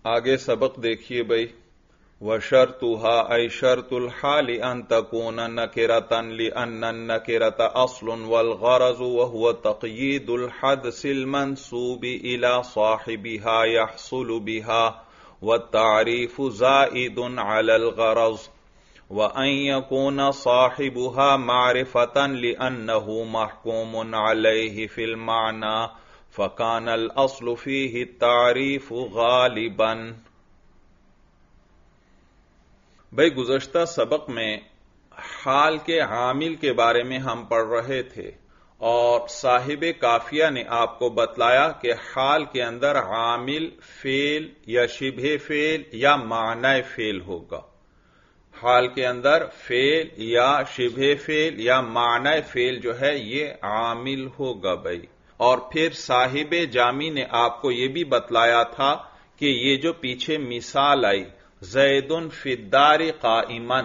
آگے سبق دیکھیے بھائی. وشرطها أي شرط الحال أن تكون نكرة لأن النكرة أصل والغرض وهو تقييد الحدث المنسوب إلى صاحبها يحصل بها والتعريف زائد على الغرض وأن يكون صاحبها معرفة لأنه محكوم عليه في المعنى فكان الأصل فيه التعريف غالبا. بھئی گزشتہ سبق میں حال کے عامل کے بارے میں ہم پڑھ رہے تھے اور صاحب کافیہ نے آپ کو بتلایا کہ حال کے اندر عامل فعل یا شبہ فعل یا معنی فعل ہوگا. حال کے اندر فعل یا شبہ فعل یا معنی فعل جو ہے یہ عامل ہوگا بھائی. اور پھر صاحب جامی نے آپ کو یہ بھی بتلایا تھا کہ یہ جو پیچھے مثال آئی زید فی الدار قائما،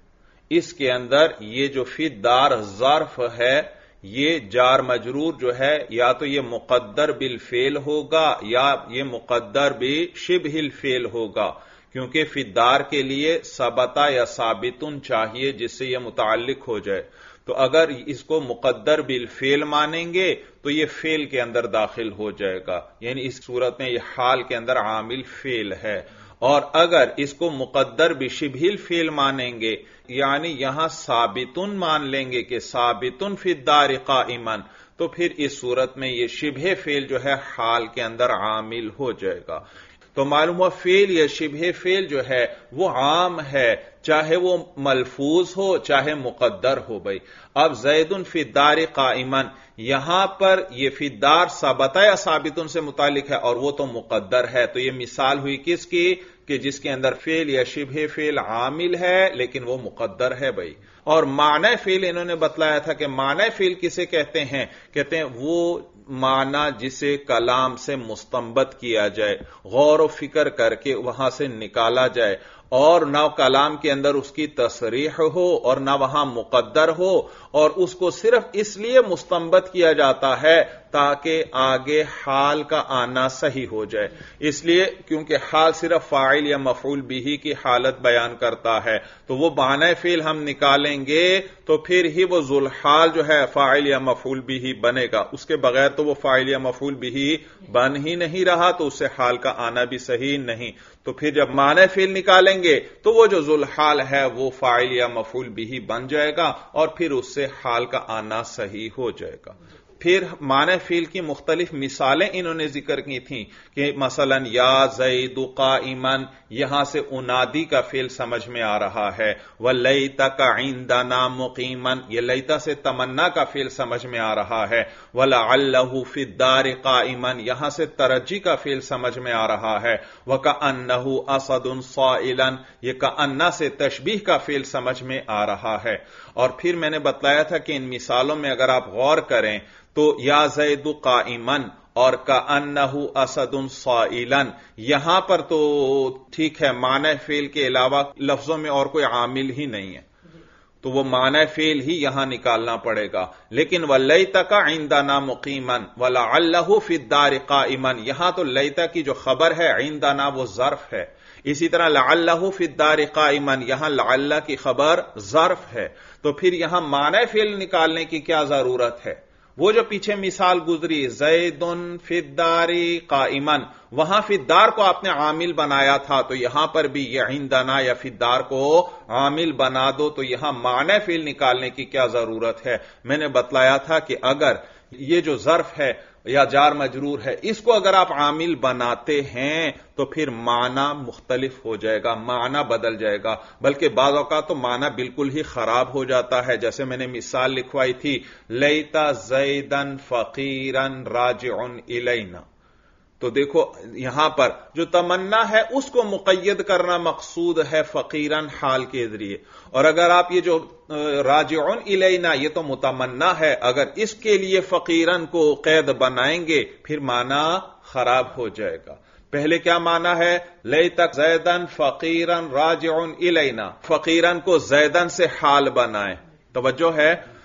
اس کے اندر یہ جو فی الدار ظرف ہے یہ جار مجرور جو ہے یا تو یہ مقدر بالفعل ہوگا یا یہ مقدر بشبہ الفعل ہوگا، کیونکہ فی الدار کے لیے ثبتا یا ثابتن چاہیے جس سے یہ متعلق ہو جائے. تو اگر اس کو مقدر بالفعل مانیں گے تو یہ فعل کے اندر داخل ہو جائے گا، یعنی اس صورت میں یہ حال کے اندر عامل فعل ہے. اور اگر اس کو مقدر بشبہ الفعل مانیں گے یعنی یہاں ثابتن مان لیں گے کہ ثابتن فی الدار قائما، تو پھر اس صورت میں یہ شبہ فعل جو ہے حال کے اندر عامل ہو جائے گا. تو معلوم ہوا فعل یا شبہ فعل جو ہے وہ عام ہے، چاہے وہ ملفوظ ہو چاہے مقدر ہو بھائی. اب زید فی الدار قائما، یہاں پر یہ فی الدار ثابتہ یا ثابتن سے متعلق ہے اور وہ تو مقدر ہے. تو یہ مثال ہوئی کس کی کہ جس کے اندر فعل یا شبہ فعل عامل ہے لیکن وہ مقدر ہے بھائی. اور معنی فعل انہوں نے بتلایا تھا کہ معنی فعل کسے کہتے ہیں وہ معنی جسے کلام سے مستنبط کیا جائے، غور و فکر کر کے وہاں سے نکالا جائے، اور نہ کلام کے اندر اس کی تصریح ہو اور نہ وہاں مقدر ہو، اور اس کو صرف اس لیے مستنبط کیا جاتا ہے تاکہ آگے حال کا آنا صحیح ہو جائے. اس لیے کیونکہ حال صرف فاعل یا مفعول به کی حالت بیان کرتا ہے، تو وہ معنی فعل ہم نکالیں گے تو پھر ہی وہ ذوالحال جو ہے فاعل یا مفعول به بنے گا. اس کے بغیر تو وہ فاعل یا مفعول به بن ہی نہیں رہا، تو اس سے حال کا آنا بھی صحیح نہیں. تو پھر جب معنی فعل نکالیں گے تو وہ جو ذوالحال ہے وہ فاعل یا مفعول به بن جائے گا اور پھر اس سے حال کا آنا صحیح ہو جائے گا. پھر معنی فعل کی مختلف مثالیں انہوں نے ذکر کی تھیں کہ مثلا یا زید قائما، یہاں سے انادی کا فعل سمجھ میں آ رہا ہے. وَلَيْتَكَ عِندَنَا مُقِيمًا، یہ لیتا سے تمنا کا فعل سمجھ میں آ رہا ہے. وَلَعَلَّهُ فِي الدَّارِ قَائِمًا، یہاں سے ترجی کا فعل سمجھ میں آ رہا ہے. وَكَأَنَّهُ أَسَدٌ صَائِلًا، یہ کأنہ سے تشبیہ کا فعل سمجھ میں آ رہا ہے. اور پھر میں نے بتلایا تھا کہ ان مثالوں میں اگر آپ غور کریں تو یا زید قائمن اور کأنہ اسد صائلن، یہاں پر تو ٹھیک ہے معنی فعل کے علاوہ لفظوں میں اور کوئی عامل ہی نہیں ہے تو وہ معنی فعل ہی یہاں نکالنا پڑے گا. لیکن وَلَيْتَكَ عِندَنَا مُقِيمًا وَلَعَلَّهُ فِي الدَّارِ قَائِمًا، یہاں تو لیتا کی جو خبر ہے عندنا وہ ظرف ہے. اسی طرح لعلہ فی الدار قائما، یہاں لعلہ کی خبر ظرف ہے. تو پھر یہاں معنی فعل نکالنے کی کیا ضرورت ہے؟ وہ جو پیچھے مثال گزری زید فی الدار قائما، وہاں فی الدار کو آپ نے عامل بنایا تھا، تو یہاں پر بھی یہ عندنا یا فی الدار کو عامل بنا دو. تو یہاں معنی فعل نکالنے کی کیا ضرورت ہے؟ میں نے بتلایا تھا کہ اگر یہ جو ظرف ہے یا جار مجرور ہے اس کو اگر آپ عامل بناتے ہیں تو پھر معنی مختلف ہو جائے گا، معنی بدل جائے گا، بلکہ بعض اوقات تو معنی بالکل ہی خراب ہو جاتا ہے. جیسے میں نے مثال لکھوائی تھی لیتا زیدن فقیرن راجع الینا، تو دیکھو یہاں پر جو تمنا ہے اس کو مقید کرنا مقصود ہے فقیرن حال کے ذریعے، اور اگر آپ یہ جو راجعون الینا یہ تو متمنا ہے، اگر اس کے لیے فقیرن کو قید بنائیں گے پھر معنی خراب ہو جائے گا. پہلے کیا معنی ہے؟ لیتک زیدن فقیرن راجعون الینا، فقیرن کو زیدن سے حال بنائیں. توجہ ہے؟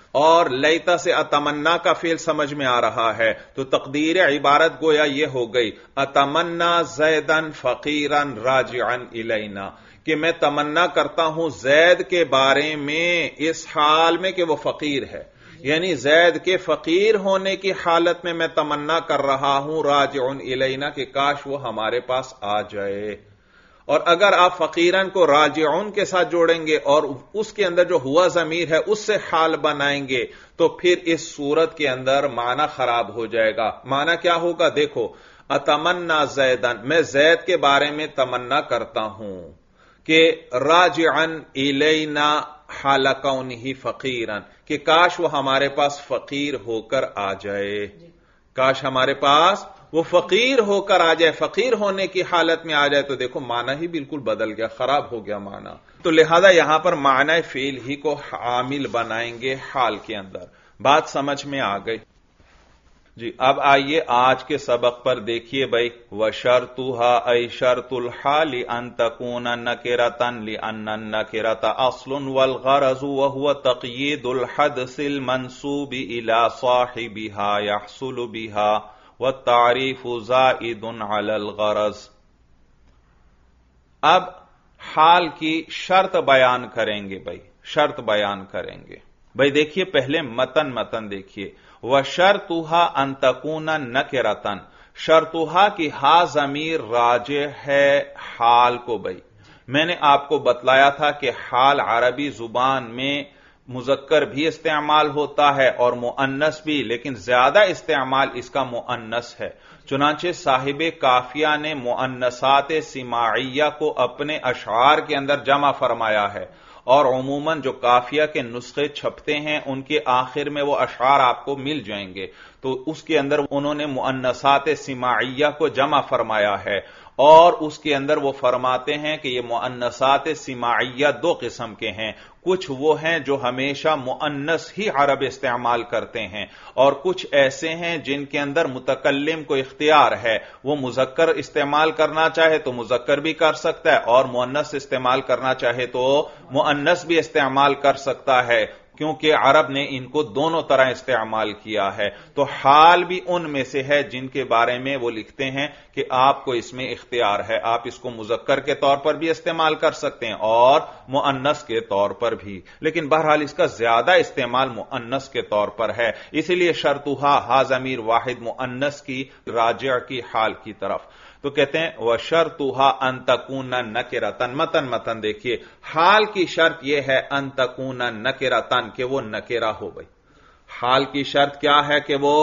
اور لیتا سے اتمنا کا فعل سمجھ میں آ رہا ہے تو تقدیر عبارت گویا یہ ہو گئی اتمنا زیدن فقیرن راجعن الینا، کہ میں تمنا کرتا ہوں زید کے بارے میں اس حال میں کہ وہ فقیر ہے، یعنی زید کے فقیر ہونے کی حالت میں میں تمنا کر رہا ہوں راجعن الینا کہ کاش وہ ہمارے پاس آ جائے۔ اور اگر آپ فقیرن کو راجعون کے ساتھ جوڑیں گے اور اس کے اندر جو ہوا ضمیر ہے اس سے حال بنائیں گے تو پھر اس صورت کے اندر معنی خراب ہو جائے گا۔ معنی کیا ہوگا؟ دیکھو، اتمنا زیدن، میں زید کے بارے میں تمنا کرتا ہوں کہ راجعن الینا حال کونہ فقیرن، کہ کاش وہ ہمارے پاس فقیر ہو کر آ جائے، کاش ہمارے پاس وہ فقیر ہو کر آ جائے، فقیر ہونے کی حالت میں آ جائے۔ تو دیکھو معنی ہی بالکل بدل گیا، خراب ہو گیا معنی۔ تو لہذا یہاں پر معنی فعل ہی کو عامل بنائیں گے حال کے اندر۔ بات سمجھ میں آ گئی؟ جی اب آئیے آج کے سبق پر دیکھیے بھائی، وَشَرْطُهَا أَيْ شَرْطُ الْحَالِ أَن تَكُونَ نَكِرَةً لِأَنَّ النَّكِرَةَ أَصْلٌ وَالْغَرَضُ وَهُوَ تَقْيِيدُ الْحَدْثِ الْمَنْسُوبِ إِلَى صَاحِبِهَا يَحْصُلُ بِهَا وَالتَّعْرِيفُ زَائِدٌ عَلَى الْغَرَضِ۔ اب حال کی شرط بیان کریں گے بھائی، شرط بیان کریں گے بھائی۔ دیکھیے پہلے متن دیکھیے، وَشَرْطُهَا أَن تَكُونَ نَكِرَةً، شرطُهَا کی ہا ضمیر راجع ہے حال کو بھائی۔ میں نے آپ کو بتلایا تھا کہ حال عربی زبان میں مذکر بھی استعمال ہوتا ہے اور مؤنث بھی، لیکن زیادہ استعمال اس کا مؤنث ہے۔ چنانچہ صاحب کافیہ نے مؤنثات سماعیہ کو اپنے اشعار کے اندر جمع فرمایا ہے، اور عموماً جو کافیہ کے نسخے چھپتے ہیں ان کے آخر میں وہ اشعار آپ کو مل جائیں گے، تو اس کے اندر انہوں نے مؤنثات سماعیہ کو جمع فرمایا ہے، اور اس کے اندر وہ فرماتے ہیں کہ یہ مؤنثات سماعیہ دو قسم کے ہیں، کچھ وہ ہیں جو ہمیشہ مؤنث ہی عرب استعمال کرتے ہیں، اور کچھ ایسے ہیں جن کے اندر متکلم کو اختیار ہے، وہ مذکر استعمال کرنا چاہے تو مذکر بھی کر سکتا ہے، اور مؤنث استعمال کرنا چاہے تو مؤنث بھی استعمال کر سکتا ہے، کیونکہ عرب نے ان کو دونوں طرح استعمال کیا ہے۔ تو حال بھی ان میں سے ہے جن کے بارے میں وہ لکھتے ہیں کہ آپ کو اس میں اختیار ہے، آپ اس کو مذکر کے طور پر بھی استعمال کر سکتے ہیں اور مؤنث کے طور پر بھی، لیکن بہرحال اس کا زیادہ استعمال مؤنث کے طور پر ہے، اسی لیے شرطُہا ہا ضمیر واحد مؤنث کی راجع کی حال کی طرف۔ تو کہتے ہیں وَشَرْطُهَا أَن تَكُونَ نَكِرَةً، متن دیکھیے، حال کی شرط یہ ہے أَن تَكُونَ نَكِرَةً کہ وہ نکرہ ہو بھائی۔ حال کی شرط کیا ہے؟ کہ وہ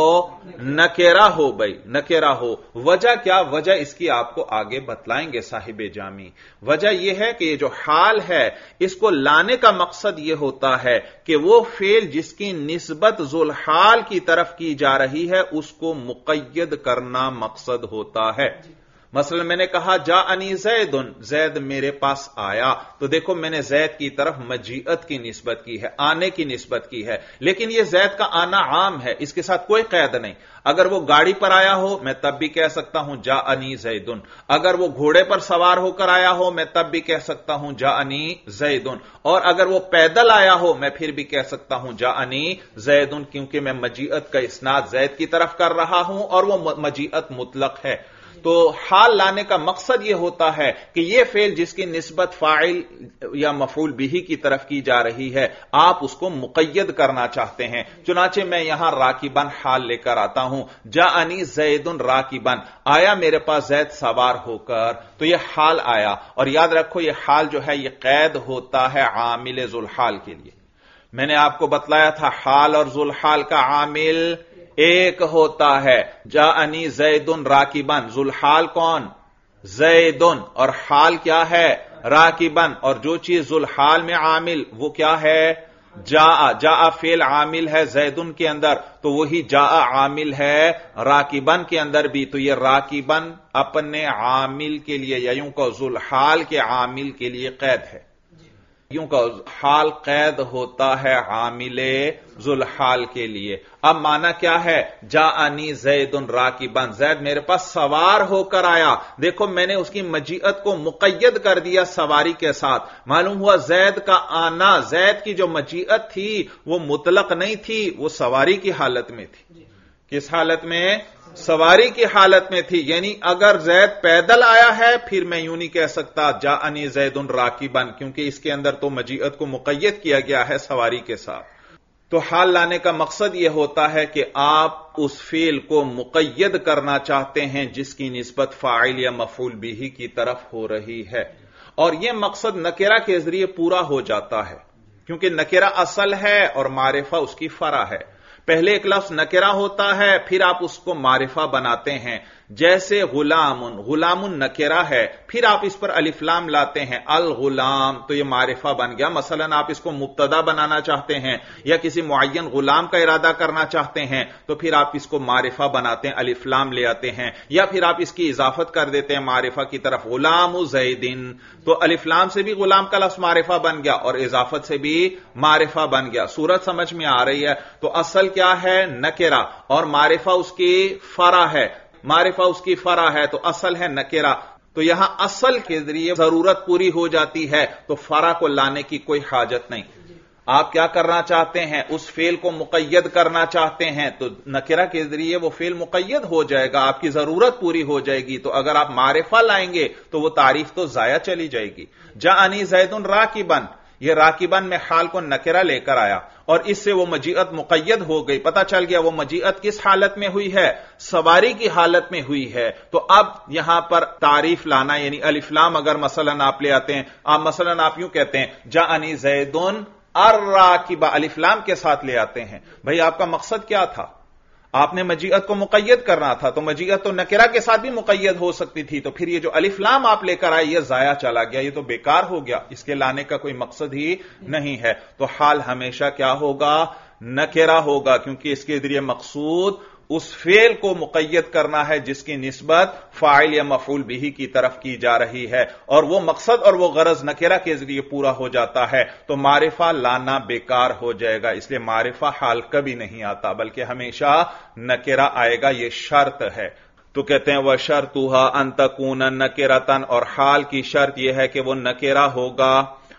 نکرہ ہو بھائی، نکرہ ہو۔ وجہ کیا؟ وجہ اس کی آپ کو آگے بتلائیں گے صاحب جامی۔ وجہ یہ ہے کہ یہ جو حال ہے اس کو لانے کا مقصد یہ ہوتا ہے کہ وہ فعل جس کی نسبت ذوالحال کی طرف کی جا رہی ہے اس کو مقید کرنا مقصد ہوتا ہے۔ مثلا میں نے کہا جاءنی زید، زید میرے پاس آیا، تو دیکھو میں نے زید کی طرف مجیئت کی نسبت کی ہے، آنے کی نسبت کی ہے، لیکن یہ زید کا آنا عام ہے، اس کے ساتھ کوئی قید نہیں۔ اگر وہ گاڑی پر آیا ہو میں تب بھی کہہ سکتا ہوں جاءنی زید، اگر وہ گھوڑے پر سوار ہو کر آیا ہو میں تب بھی کہہ سکتا ہوں جاءنی زید، اور اگر وہ پیدل آیا ہو میں پھر بھی کہہ سکتا ہوں جاءنی زید، کیونکہ میں مجیئت کا اسناد زید کی طرف کر رہا ہوں اور وہ مجیئت مطلق ہے۔ تو حال لانے کا مقصد یہ ہوتا ہے کہ یہ فعل جس کی نسبت فاعل یا مفعول بہ کی طرف کی جا رہی ہے آپ اس کو مقید کرنا چاہتے ہیں۔ چنانچہ میں یہاں راکبن حال لے کر آتا ہوں، جاءنی زید راکبن، آیا میرے پاس زید سوار ہو کر، تو یہ حال آیا۔ اور یاد رکھو یہ حال جو ہے یہ قید ہوتا ہے عامل ذوالحال کے لیے۔ میں نے آپ کو بتلایا تھا حال اور ذوالحال کا عامل ایک ہوتا ہے، جاءنی زید راکبن، ذوالحال کون؟ زیدن، اور حال کیا ہے؟ راکبن، اور جو چیز ذوالحال میں عامل وہ کیا ہے؟ جاء فعل عامل ہے زیدن کے اندر، تو وہی جاء عامل ہے راکبن کے اندر بھی، تو یہ راکبن اپنے عامل کے لیے یا یوں کہ ذوالحال کے عامل کے لیے قید ہے۔ یوں کا حال قید ہوتا ہے عامل ذوالحال کے لیے. اب مانا کیا ہے؟ جاءنی زید راکبا، زید میرے پاس سوار ہو کر آیا. دیکھو میں نے اس کی مجیت کو مقید کر دیا سواری کے ساتھ. معلوم ہوا زید کا آنا، زید کی جو مجیت تھی وہ مطلق نہیں تھی، وہ سواری کی حالت میں تھی. کس حالت میں؟ سواری کی حالت میں تھی. یعنی اگر زید پیدل آیا ہے پھر میں یوں نہیں کہہ سکتا جاءنی زید راکبا، کیونکہ اس کے اندر تو مجیت کو مقید کیا گیا ہے سواری کے ساتھ. تو حال لانے کا مقصد یہ ہوتا ہے کہ آپ اس فعل کو مقید کرنا چاہتے ہیں جس کی نسبت فاعل یا مفعول بہ کی طرف ہو رہی ہے، اور یہ مقصد نکرہ کے ذریعے پورا ہو جاتا ہے، کیونکہ نکرہ اصل ہے اور معرفہ اس کی فرع ہے. پہلے ایک لفظ نکرہ ہوتا ہے پھر آپ اس کو معرفہ بناتے ہیں. جیسے غلام، غلام نکرہ ہے، پھر آپ اس پر الف لام لاتے ہیں الغلام، تو یہ معرفہ بن گیا. مثلا آپ اس کو مبتدا بنانا چاہتے ہیں یا کسی معین غلام کا ارادہ کرنا چاہتے ہیں تو پھر آپ اس کو معرفہ بناتے ہیں، الف لام لے آتے ہیں، یا پھر آپ اس کی اضافت کر دیتے ہیں معرفہ کی طرف، غلام زیدن، تو الف لام سے بھی غلام کا لفظ معرفہ بن گیا اور اضافت سے بھی معرفہ بن گیا. صورت سمجھ میں آ رہی ہے؟ تو اصل کیا ہے؟ نکرہ، اور معرفہ اس کی فرع ہے. معرفہ اس کی فرع ہے تو اصل ہے نکرہ. تو یہاں اصل کے ذریعے ضرورت پوری ہو جاتی ہے تو فرع کو لانے کی کوئی حاجت نہیں. آپ کیا کرنا چاہتے ہیں؟ اس فعل کو مقید کرنا چاہتے ہیں تو نکرہ کے ذریعے وہ فعل مقید ہو جائے گا، آپ کی ضرورت پوری ہو جائے گی. تو اگر آپ معرفہ لائیں گے تو وہ تعریف تو ضائع چلی جائے گی. جاءنی زید راکبا، یہ راکبن میں حال کو نکرہ لے کر آیا اور اس سے وہ مجیت مقید ہو گئی. پتہ چل گیا وہ مجیت کس حالت میں ہوئی ہے؟ سواری کی حالت میں ہوئی ہے. تو اب یہاں پر تعریف لانا، یعنی الف لام اگر مثلا آپ لے آتے ہیں، مثلا آپ یوں کہتے ہیں جاءنی زیدن الراکبا، الف لام کے ساتھ لے آتے ہیں. بھئی آپ کا مقصد کیا تھا؟ آپ نے مجیت کو مقید کرنا تھا، تو مجیت تو نکرہ کے ساتھ بھی مقید ہو سکتی تھی، تو پھر یہ جو الف لام آپ لے کر آئے یہ ضائع چلا گیا، یہ تو بیکار ہو گیا، اس کے لانے کا کوئی مقصد ہی نہیں ہے. تو حال ہمیشہ کیا ہوگا؟ نکرہ ہوگا، کیونکہ اس کے ذریعے مقصود اس فعل کو مقید کرنا ہے جس کی نسبت فاعل یا مفعول بہ کی طرف کی جا رہی ہے، اور وہ مقصد اور وہ غرض نکرہ کے ذریعے پورا ہو جاتا ہے تو معرفہ لانا بیکار ہو جائے گا. اس لیے معرفہ حال کبھی نہیں آتا بلکہ ہمیشہ نکرہ آئے گا، یہ شرط ہے. تو کہتے ہیں وَشَرْطُهَا أَن تَكُونَ نَكِرَةً، اور حال کی شرط یہ ہے کہ وہ نکرہ ہوگا.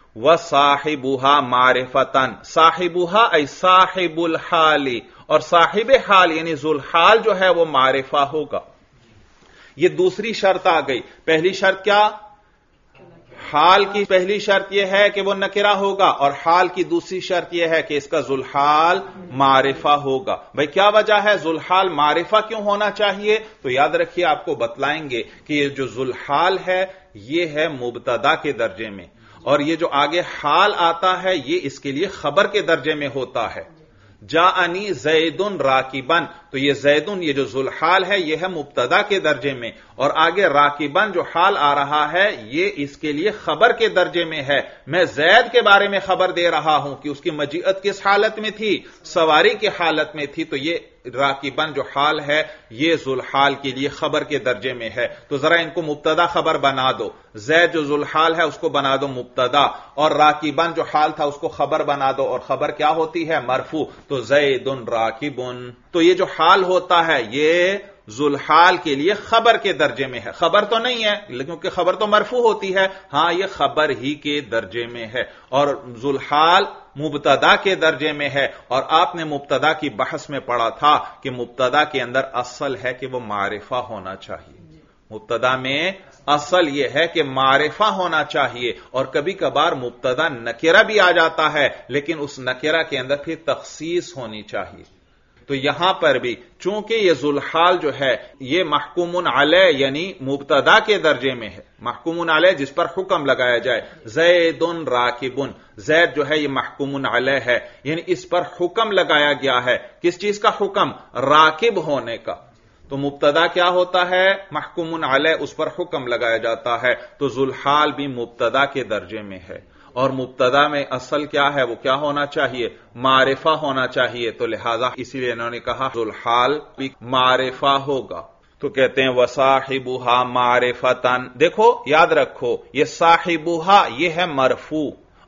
وَصَاحِبُهَا مَعْرِفَةً، صاحبها ای صاحب الحال، اور صاحب حال یعنی ذوالحال جو ہے وہ معرفہ ہوگا. یہ دوسری شرط آ گئی. پہلی شرط کیا؟ حال کی پہلی شرط یہ ہے کہ وہ نکرہ ہوگا، اور حال کی دوسری شرط یہ ہے کہ اس کا ذوالحال معرفہ ہوگا. بھئی کیا وجہ ہے ذوالحال معرفہ کیوں ہونا چاہیے؟ تو یاد رکھیے آپ کو بتلائیں گے کہ یہ جو ذوالحال ہے یہ ہے مبتدا کے درجے میں، اور یہ جو آگے حال آتا ہے یہ اس کے لیے خبر کے درجے میں ہوتا ہے. جاءنی زیدن راکبن، تو یہ زیدن یہ جو ذوالحال ہے یہ ہے مبتدا کے درجے میں، اور آگے راکبن جو حال آ رہا ہے یہ اس کے لیے خبر کے درجے میں ہے. میں زید کے بارے میں خبر دے رہا ہوں کہ اس کی مجیت کس حالت میں تھی؟ سواری کی حالت میں تھی. تو یہ راکبن جو حال ہے یہ ذوالحال کے لیے خبر کے درجے میں ہے. تو ذرا ان کو مبتدا خبر بنا دو. زید جو ذوالحال ہے اس کو بنا دو مبتدا، اور راکبن جو حال تھا اس کو خبر بنا دو، اور خبر کیا ہوتی ہے؟ مرفوع. تو زیدن راکبن، تو یہ جو حال ہوتا ہے یہ ذوالحال کے لیے خبر کے درجے میں ہے. خبر تو نہیں ہے کیونکہ خبر تو مرفوع ہوتی ہے، ہاں یہ خبر ہی کے درجے میں ہے، اور ذوالحال مبتدا کے درجے میں ہے. اور آپ نے مبتدا کی بحث میں پڑھا تھا کہ مبتدا کے اندر اصل ہے کہ وہ معرفہ ہونا چاہیے. مبتدا میں اصل یہ ہے کہ معرفہ ہونا چاہیے، اور کبھی کبھار مبتدا نکرہ بھی آ جاتا ہے لیکن اس نکرہ کے اندر پھر تخصیص ہونی چاہیے. تو یہاں پر بھی چونکہ یہ ذوالحال جو ہے یہ محکوم علیہ یعنی مبتدا کے درجے میں ہے، محکوم علیہ جس پر حکم لگایا جائے. زید راکبن، زید جو ہے یہ محکوم علیہ ہے، یعنی اس پر حکم لگایا گیا ہے. کس چیز کا حکم؟ راکب ہونے کا. تو مبتدا کیا ہوتا ہے؟ محکوم علیہ، اس پر حکم لگایا جاتا ہے. تو ذوالحال بھی مبتدا کے درجے میں ہے، اور مبتدا میں اصل کیا ہے؟ وہ کیا ہونا چاہیے؟ معرفہ ہونا چاہیے. تو لہذا اسی لیے انہوں نے کہا ذوالحال بھی معرفہ ہوگا. تو کہتے ہیں وَصَاحِبُهَا مَعْرِفَةً. دیکھو یاد رکھو یہ صاحبها یہ ہے مرفوع،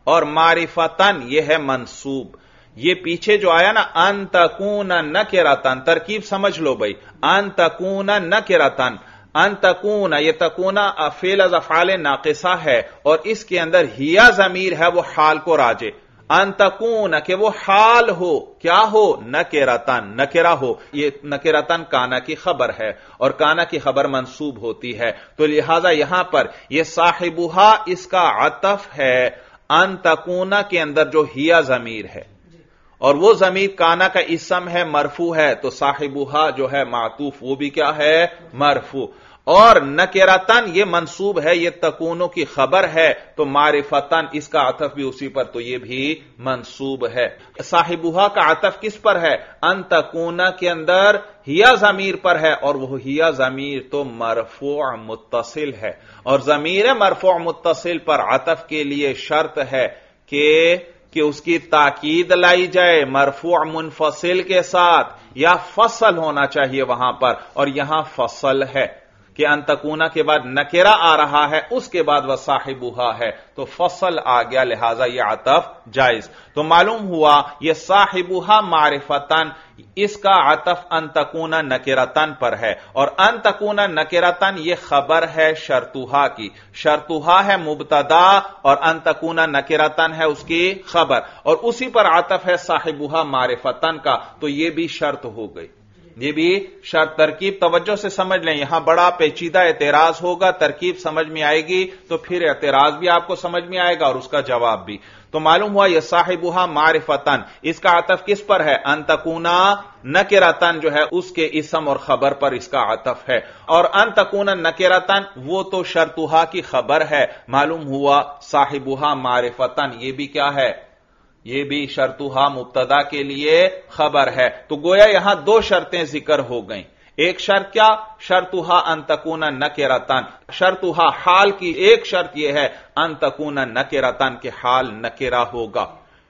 اور معرفتن یہ ہے منصوب. یہ پیچھے جو آیا نا ان تکون نکرتن، ترکیب سمجھ لو بھائی، ان تکون نکرتن، ان تکون یہ تکون فعل از افعال ناقصہ ہے اور اس کے اندر ہیا ضمیر ہے وہ حال کو راجع. ان تکون کہ وہ حال ہو، کیا ہو؟ نکرتن، نکرہ ہو. یہ نکرتن کانا کی خبر ہے اور کانا کی خبر منصوب ہوتی ہے، تو لہذا یہاں پر یہ صاحبہا اس کا عطف ہے ان تکون کے اندر جو ہیا ضمیر ہے، اور وہ ضمیر کانا کا اسم ہے، مرفوع ہے، تو صاحبہا جو ہے معطوف وہ بھی کیا ہے؟ مرفوع. اور نکرتن یہ منصوب ہے، یہ تکونوں کی خبر ہے، تو معرفتن اس کا عطف بھی اسی پر، تو یہ بھی منصوب ہے. صاحبہا کا عطف کس پر ہے؟ ان تکون کے اندر ہیا ضمیر پر ہے، اور وہ ہیا ضمیر تو مرفوع متصل ہے، اور ضمیر مرفوع متصل پر عطف کے لیے شرط ہے کہ اس کی تاکید لائی جائے مرفوع منفصل کے ساتھ، یا فصل ہونا چاہیے وہاں پر، اور یہاں فصل ہے کہ ان تکونا کے بعد نکرہ آ رہا ہے، اس کے بعد وہ صاحبہا ہے، تو فصل آ گیا، لہذا یہ عطف جائز. تو معلوم ہوا یہ صاحبہا معرفتن اس کا عطف ان تکونا نکرتن پر ہے، اور ان تکونا نکرتن یہ خبر ہے شرطہا کی. شرطہا ہے مبتدا اور ان تکونا نکرتن ہے اس کی خبر، اور اسی پر عطف ہے صاحبہا معرفتن کا، تو یہ بھی شرط ہو گئی. یہ بھی شرط. ترکیب توجہ سے سمجھ لیں، یہاں بڑا پیچیدہ اعتراض ہوگا، ترکیب سمجھ میں آئے گی تو پھر اعتراض بھی آپ کو سمجھ میں آئے گا اور اس کا جواب بھی. تو معلوم ہوا یہ صاحبہا معرفتن اس کا عطف کس پر ہے؟ ان تکونا نکرتن جو ہے اس کے اسم اور خبر پر اس کا عطف ہے، اور ان تکونا نکرتن وہ تو شرطہا کی خبر ہے. معلوم ہوا صاحبہا معرفتن یہ بھی کیا ہے؟ یہ بھی شرطہا مبتدا کے لیے خبر ہے. تو گویا یہاں دو شرطیں ذکر ہو گئیں. ایک شرط کیا؟ شرطہا ان تکون نکرتن. شرطہا حال کی ایک شرط یہ ہے ان تکون نکرتن کہ حال نکرہ ہوگا،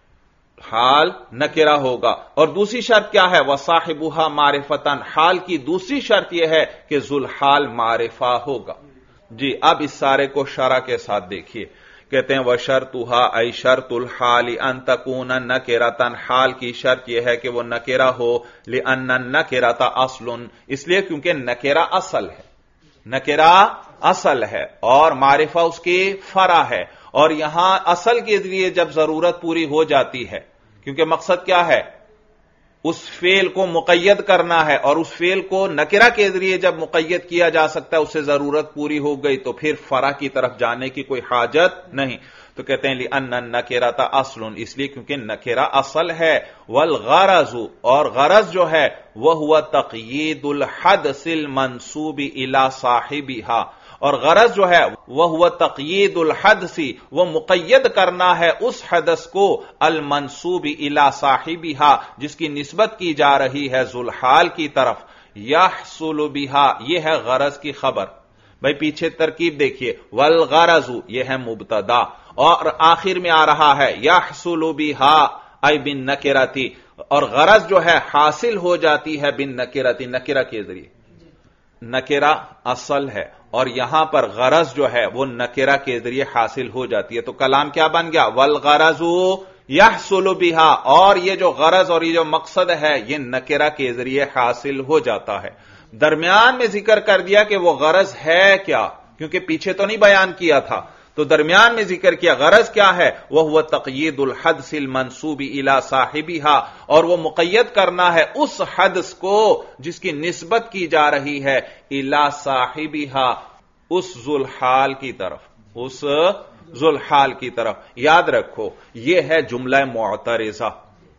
حال نکرہ ہوگا. اور دوسری شرط کیا ہے؟ وصاحبہا معرفتن. حال کی دوسری شرط یہ ہے کہ ذوالحال معرفہ ہوگا. جی اب اس سارے کو شرح کے ساتھ دیکھیے. کہتے ہیں وشرطہا ای شرط الحال ان تکون نکرتن. حال کی شرط یہ ہے کہ وہ نکرہ ہو، لأن النکرۃ اصل، اس لیے کیونکہ نکرہ اصل ہے، نکرہ اصل ہے اور معرفہ اس کی فرع ہے. اور یہاں اصل کے ذریعے جب ضرورت پوری ہو جاتی ہے، کیونکہ مقصد کیا ہے؟ اس فعل کو مقید کرنا ہے، اور اس فعل کو نکرہ کے ذریعے جب مقید کیا جا سکتا ہے، اس سے ضرورت پوری ہو گئی تو پھر فرع کی طرف جانے کی کوئی حاجت نہیں. تو کہتے ہیں لأن النکرۃ اصل، اس لیے کیونکہ نکرہ اصل ہے. والغرض، اور غرض جو ہے وہ تقیید الحدث المنسوب الی صاحبہا، اور غرض جو ہے وہ تقیید الحدث، وہ مقید کرنا ہے اس حدث کو المنسوب الی صاحبہا جس کی نسبت کی جا رہی ہے ذوالحال کی طرف. یحصل بہا یہ ہے غرض کی خبر. بھائی پیچھے ترکیب دیکھیے، والغرض یہ ہے مبتدا، اور آخر میں آ رہا ہے یحصل بہا ای بالنکرۃ، اور غرض جو ہے حاصل ہو جاتی ہے بالنکرۃ، نکرہ کے ذریعے. نکرہ اصل ہے اور یہاں پر غرض جو ہے وہ نکرہ کے ذریعے حاصل ہو جاتی ہے. تو کلام کیا بن گیا؟ والغرض یحصل بہا، اور یہ جو غرض اور یہ جو مقصد ہے یہ نکرہ کے ذریعے حاصل ہو جاتا ہے. درمیان میں ذکر کر دیا کہ وہ غرض ہے کیا، کیونکہ پیچھے تو نہیں بیان کیا تھا، تو درمیان میں ذکر کیا غرض کیا ہے؟ وہ تقیید الحدث المنسوب الی صاحبہا، اور وہ مقید کرنا ہے اس حدث کو جس کی نسبت کی جا رہی ہے الی صاحبہا، اس ذوالحال کی طرف، اس ذوالحال کی طرف. یاد رکھو یہ ہے جملہ معترضہ.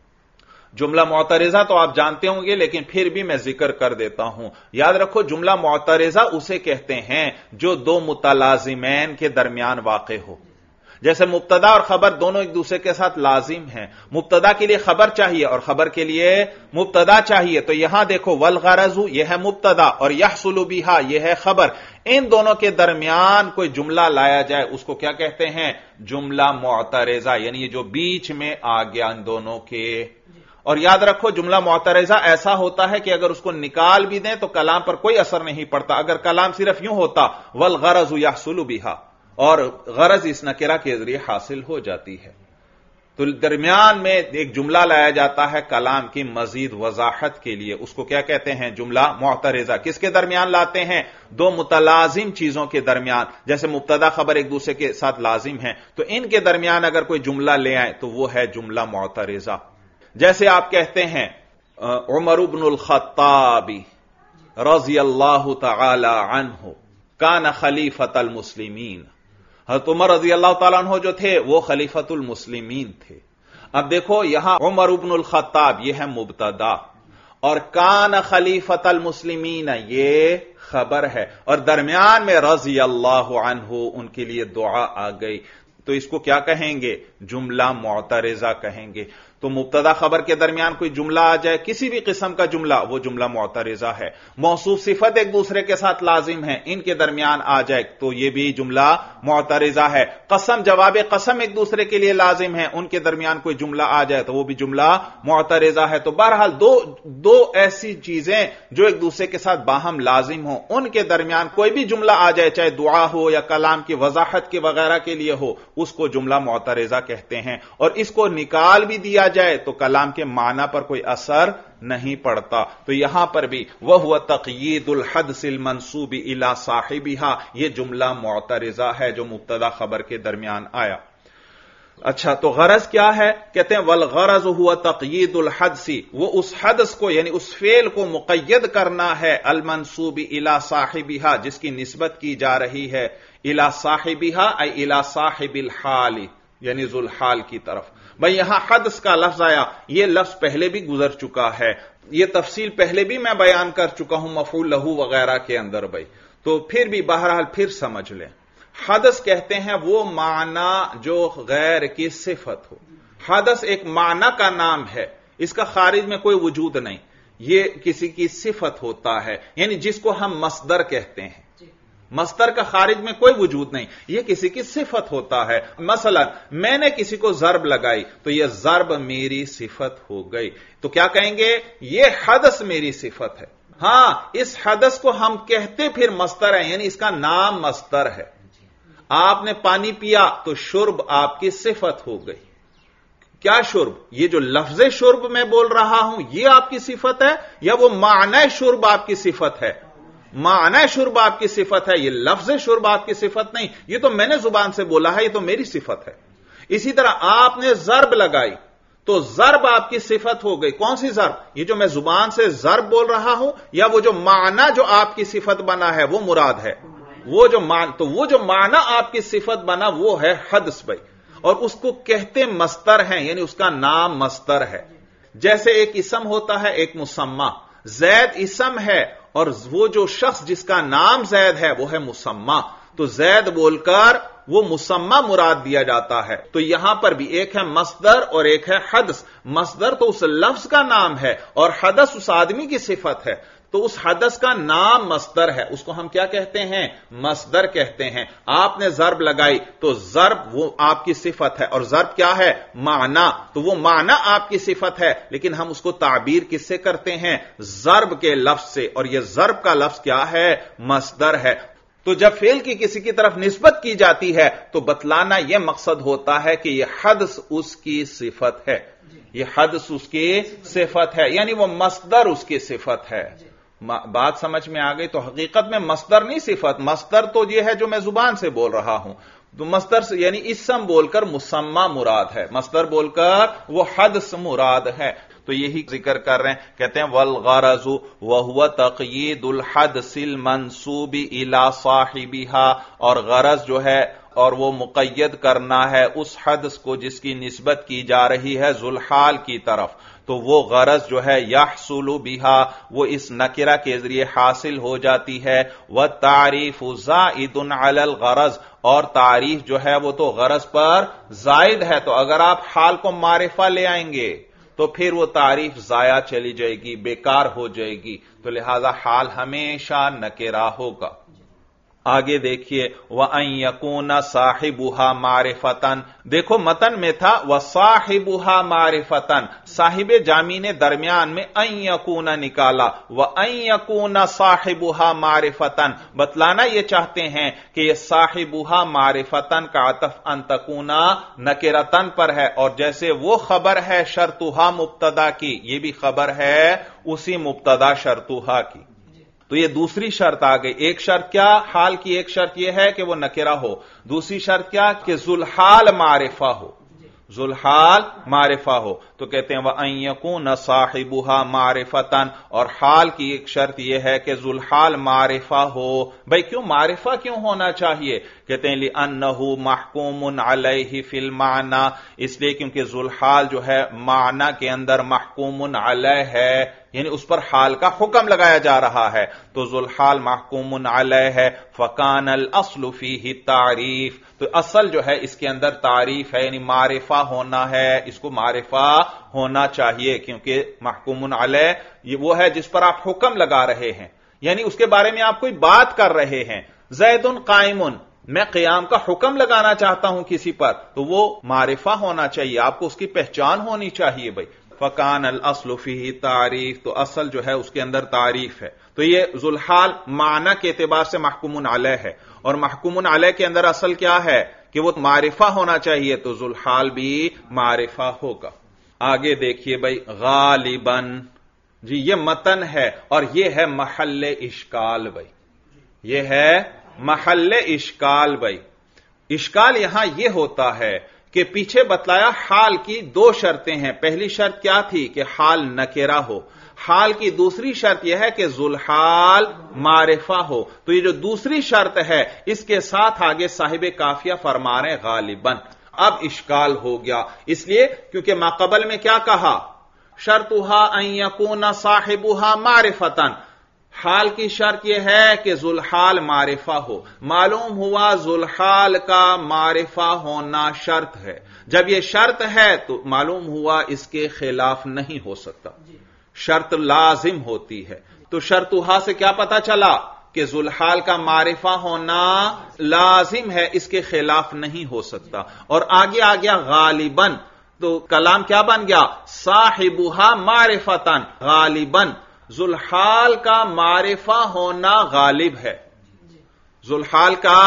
جملہ معترضہ تو آپ جانتے ہوں گے لیکن پھر بھی میں ذکر کر دیتا ہوں. یاد رکھو جملہ معترضہ اسے کہتے ہیں جو دو متلازمین کے درمیان واقع ہو. جیسے مبتدا اور خبر دونوں ایک دوسرے کے ساتھ لازم ہیں، مبتدا کے لیے خبر چاہیے اور خبر کے لیے مبتدا چاہیے. تو یہاں دیکھو والغرض یہ ہے مبتدا اور یحصل بہا یہ ہے خبر. ان دونوں کے درمیان کوئی جملہ لایا جائے اس کو کیا کہتے ہیں؟ جملہ معترضہ، یعنی یہ جو بیچ میں آ گیا ان دونوں کے. اور یاد رکھو جملہ معترضہ ایسا ہوتا ہے کہ اگر اس کو نکال بھی دیں تو کلام پر کوئی اثر نہیں پڑتا. اگر کلام صرف یوں ہوتا والغرض یحصل بہا، اور غرض اس نکرہ کے ذریعے حاصل ہو جاتی ہے. تو درمیان میں ایک جملہ لایا جاتا ہے کلام کی مزید وضاحت کے لیے، اس کو کیا کہتے ہیں؟ جملہ معترضہ۔ کس کے درمیان لاتے ہیں؟ دو متلازم چیزوں کے درمیان، جیسے مبتدا خبر ایک دوسرے کے ساتھ لازم ہیں، تو ان کے درمیان اگر کوئی جملہ لے آئے تو وہ ہے جملہ معترضہ۔ جیسے آپ کہتے ہیں عمر بن الخطاب رضی اللہ تعالی عنہ کان خلیفۃ المسلمین، حضرت عمر رضی اللہ تعالیٰ عنہ جو تھے وہ خلیفۃ المسلمین تھے۔ اب دیکھو یہاں عمر بن الخطاب یہ ہے مبتدا، اور کان خلیفۃ المسلمین یہ خبر ہے، اور درمیان میں رضی اللہ عنہ ان کے لیے دعا آ گئی، تو اس کو کیا کہیں گے؟ جملہ معترضہ کہیں گے۔ تو مبتدا خبر کے درمیان کوئی جملہ آ جائے کسی بھی قسم کا جملہ، وہ جملہ معترضہ ہے۔ موصوف صفت ایک دوسرے کے ساتھ لازم ہے، ان کے درمیان آ جائے تو یہ بھی جملہ معترضہ ہے۔ قسم جواب قسم ایک دوسرے کے لیے لازم ہے، ان کے درمیان کوئی جملہ آ جائے تو وہ بھی جملہ معترضہ ہے۔ تو بہرحال دو ایسی چیزیں جو ایک دوسرے کے ساتھ باہم لازم ہوں، ان کے درمیان کوئی بھی جملہ آ جائے، چاہے دعا ہو یا کلام کی وضاحت کے وغیرہ کے لیے ہو، اس کو جملہ معترضہ کہتے ہیں۔ اور اس کو نکال بھی دیا جائے تو کلام کے معنی پر کوئی اثر نہیں پڑتا۔ تو یہاں پر بھی وَهُوَ تَقْيِيدُ الْحَدْثِ الْمَنْسُوبِ إِلَى صَاحِبِهَا، یہ جملہ معترضہ ہے جو مبتدا خبر کے درمیان آیا۔ اچھا، تو غرض کیا ہے؟ کہتے ہیں وَالْغَرَضُ هُوَ تَقْيِيدُ الْحَدْثِ، وہ اس حدث کو یعنی اس فعل کو مقید کرنا ہے، المنسوب إِلَى صَاحِبِهَا، جس کی نسبت کی جا رہی ہے، إِلَى صَاحِبِهَا أي إِلَى صَاحِبِ الْحَالِ، یعنی ذو الحال کی طرف۔ بھئی یہاں حدث کا لفظ آیا، یہ لفظ پہلے بھی گزر چکا ہے، یہ تفصیل پہلے بھی میں بیان کر چکا ہوں مفعول لہو وغیرہ کے اندر بھئی، تو پھر بھی بہرحال پھر سمجھ لیں۔ حدث کہتے ہیں وہ معنی جو غیر کی صفت ہو۔ حدث ایک معنی کا نام ہے، اس کا خارج میں کوئی وجود نہیں، یہ کسی کی صفت ہوتا ہے، یعنی جس کو ہم مصدر کہتے ہیں۔ مصدر کا خارج میں کوئی وجود نہیں، یہ کسی کی صفت ہوتا ہے۔ مثلا میں نے کسی کو ضرب لگائی تو یہ ضرب میری صفت ہو گئی، تو کیا کہیں گے؟ یہ حدث میری صفت ہے۔ ہاں، اس حدث کو ہم کہتے پھر مصدر ہے، یعنی اس کا نام مصدر ہے۔ آپ نے پانی پیا تو شرب آپ کی صفت ہو گئی۔ کیا شرب؟ یہ جو لفظ شرب میں بول رہا ہوں یہ آپ کی صفت ہے، یا وہ معنی شرب آپ کی صفت ہے؟ معنی شرب آپ کی صفت ہے، یہ لفظ شرب آپ کی صفت نہیں، یہ تو میں نے زبان سے بولا ہے، یہ تو میری صفت ہے۔ اسی طرح آپ نے ضرب لگائی تو ضرب آپ کی صفت ہو گئی۔ کون سی ضرب؟ یہ جو میں زبان سے ضرب بول رہا ہوں، یا وہ جو معنی جو آپ کی صفت بنا ہے وہ مراد ہے؟ وہ جو معنی آپ کی صفت بنا وہ ہے حدث بھائی، اور اس کو کہتے مصدر ہیں، یعنی اس کا نام مصدر ہے۔ جیسے ایک اسم ہوتا ہے، ایک مسمى، زید اسم ہے اور وہ جو شخص جس کا نام زید ہے وہ ہے مسمى، تو زید بول کر وہ مسمى مراد دیا جاتا ہے۔ تو یہاں پر بھی ایک ہے مصدر اور ایک ہے حدث۔ مصدر تو اس لفظ کا نام ہے اور حدث اس آدمی کی صفت ہے، تو اس حدث کا نام مصدر ہے، اس کو ہم کیا کہتے ہیں؟ مصدر کہتے ہیں۔ آپ نے ضرب لگائی تو ضرب وہ آپ کی صفت ہے، اور ضرب کیا ہے؟ معنی، تو وہ معنی آپ کی صفت ہے، لیکن ہم اس کو تعبیر کس سے کرتے ہیں؟ ضرب کے لفظ سے، اور یہ ضرب کا لفظ کیا ہے؟ مصدر ہے۔ تو جب فعل کی کسی کی طرف نسبت کی جاتی ہے تو بتلانا یہ مقصد ہوتا ہے کہ یہ حدث اس کی صفت ہے، یہ حدث اس کی صفت ہے، یعنی وہ مصدر اس کی صفت ہے۔ بات سمجھ میں آ گئی؟ تو حقیقت میں مصدر نہیں صفت، مصدر تو یہ ہے جو میں زبان سے بول رہا ہوں، تو مصدر سے یعنی اسم بول کر مسمى مراد ہے، مصدر بول کر وہ حدث مراد ہے۔ تو یہی ذکر کر رہے ہیں، کہتے ہیں والغرض وهو تقیید الحدث المنسوب الى صاحبها، اور غرض جو ہے اور وہ مقید کرنا ہے اس حدث کو جس کی نسبت کی جا رہی ہے ذوالحال کی طرف، تو وہ غرض جو ہے یحصل بها، وہ اس نکرہ کے ذریعے حاصل ہو جاتی ہے، والتعریف زائد علی الغرض، اور تعریف جو ہے وہ تو غرض پر زائد ہے، تو اگر آپ حال کو معرفہ لے آئیں گے تو پھر وہ تعریف ضائع چلی جائے گی، بیکار ہو جائے گی، تو لہذا حال ہمیشہ نکرہ ہوگا۔ آگے دیکھیے وَأَن يَكُونَ صَاحِبُهَا مَعْرِفَةً، دیکھو متن میں تھا وَصَاحِبُهَا مَعْرِفَةً، صاحب جامی نے درمیان میں ان یکون نکالا، وَأَن يَكُونَ صَاحِبُهَا مَعْرِفَةً، بتلانا یہ چاہتے ہیں کہ یہ صاحبها معرفتن کا عطف ان تکون نکرتن پر ہے، اور جیسے وہ خبر ہے شرطها مبتدا کی، یہ بھی خبر ہے اسی مبتدا شرطها کی۔ تو یہ دوسری شرط آ گئی۔ ایک شرط کیا؟ حال کی ایک شرط یہ ہے کہ وہ نکرہ ہو، دوسری شرط کیا؟ کہ ذوالحال معرفہ ہو، ذوالحال معرفہ ہو۔ تو کہتے ہیں وَأَن يَكُونَ صَاحِبُهَا مَعْرِفَةً، اور حال کی ایک شرط یہ ہے کہ ذوالحال معرفہ ہو۔ بھئی کیوں معرفہ کیوں ہونا چاہیے؟ کہتے ہیں لِأَنَّهُ مَحْكُومٌ عَلَيْهِ فِي الْمَعْنَى، اس لیے کیونکہ ذوالحال جو ہے معنی کے اندر محکوم علیہ ہے، یعنی اس پر حال کا حکم لگایا جا رہا ہے، تو ذوالحال محکوم علیہ ہے۔ فَكَانَ الْأَصْلُ فِيهِ التَّعْرِيف، تو اصل جو ہے اس کے اندر تعریف ہے، یعنی معرفہ ہونا ہے، اس کو معرفہ ہونا چاہیے، کیونکہ محکوم علیہ یہ وہ ہے جس پر آپ حکم لگا رہے ہیں، یعنی اس کے بارے میں آپ کوئی بات کر رہے ہیں۔ زید قائم، میں قیام کا حکم لگانا چاہتا ہوں کسی پر، تو وہ معرفہ ہونا چاہیے، آپ کو اس کی پہچان ہونی چاہیے۔ بھائی فَكَانَ الْأَصْلُ فِيهِ تعریف، تو اصل جو ہے اس کے اندر تعریف ہے۔ تو یہ ذوالحال معنی کے اعتبار سے محکوم علیہ ہے، اور محکوم علیہ کے اندر اصل کیا ہے کہ وہ معرفہ ہونا چاہیے، تو ذوالحال بھی معرفہ ہوگا۔ آگے دیکھیے بھائی غالباً، جی یہ متن ہے اور یہ ہے محل اشکال۔ بھائی یہ ہے محل اشکال۔ بھائی اشکال یہاں یہ ہوتا ہے کہ پیچھے بتلایا حال کی دو شرطیں ہیں، پہلی شرط کیا تھی کہ حال نکرہ ہو، حال کی دوسری شرط یہ ہے کہ ذوالحال معرفہ ہو۔ تو یہ جو دوسری شرط ہے اس کے ساتھ آگے صاحب قافیہ فرما رہے غالباً۔ اب اشکال ہو گیا، اس لیے کیونکہ ماقبل میں کیا کہا؟ شرطها ان یکون صاحبها معرفتن، حال کی شرط یہ ہے کہ ذوالحال معرفہ ہو، معلوم ہوا ذوالحال کا معرفہ ہونا شرط ہے، جب یہ شرط ہے تو معلوم ہوا اس کے خلاف نہیں ہو سکتا، شرط لازم ہوتی ہے۔ تو شرطها سے کیا پتا چلا کہ ذوالحال کا معرفہ ہونا لازم ہے، اس کے خلاف نہیں ہو سکتا۔ اور آگے آ گیا غالباً، تو کلام کیا بن گیا؟ صاحبها معرفتن، غالباً ذوالحال کا معرفہ ہونا غالب ہے، ذوالحال کا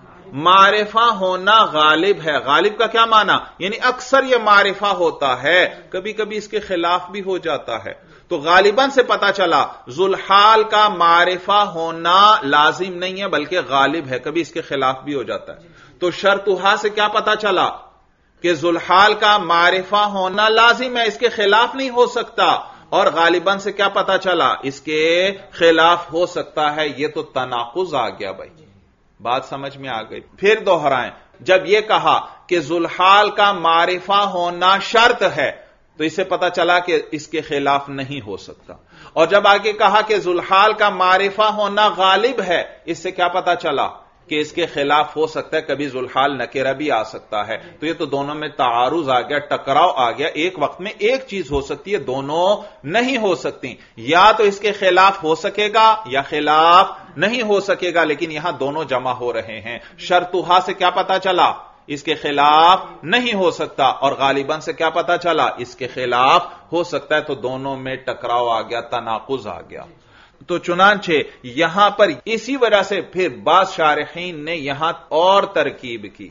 معرفہ ہونا غالب ہے۔ غالب کا کیا معنی؟ یعنی اکثر یہ معرفہ ہوتا ہے، کبھی کبھی اس کے خلاف بھی ہو جاتا ہے۔ تو غالباً سے پتا چلا ذوالحال کا معرفہ ہونا لازم نہیں ہے بلکہ غالب ہے، کبھی اس کے خلاف بھی ہو جاتا ہے۔ تو شرطها سے کیا پتا چلا کہ ذوالحال کا معرفہ ہونا لازم ہے، اس کے خلاف نہیں ہو سکتا۔ اور غالباً سے کیا پتا چلا؟ اس کے خلاف ہو سکتا ہے۔ یہ تو تناقض آ گیا بھائی، بات سمجھ میں آ گئی؟ پھر دوہرائیں، جب یہ کہا کہ ذوالحال کا معرفہ ہونا شرط ہے تو اس سے پتا چلا کہ اس کے خلاف نہیں ہو سکتا، اور جب آگے کہا کہ ذوالحال کا معرفہ ہونا غالب ہے، اس سے کیا پتا چلا کہ اس کے خلاف ہو سکتا ہے، کبھی ذوالحال نکرہ بھی آ سکتا ہے۔ تو یہ تو دونوں میں تعارض آ گیا، ٹکراؤ آ گیا، ایک وقت میں ایک چیز ہو سکتی ہے، دونوں نہیں ہو سکتی، یا تو اس کے خلاف ہو سکے گا یا خلاف نہیں ہو سکے گا، لیکن یہاں دونوں جمع ہو رہے ہیں۔ شرطها سے کیا پتا چلا؟ اس کے خلاف نہیں ہو سکتا، اور غالباً سے کیا پتا چلا؟ اس کے خلاف ہو سکتا ہے، تو دونوں میں ٹکراؤ آ گیا، تناقض آ گیا۔ تو چنانچہ یہاں پر اسی وجہ سے پھر بعض شارحین نے یہاں اور ترکیب کی۔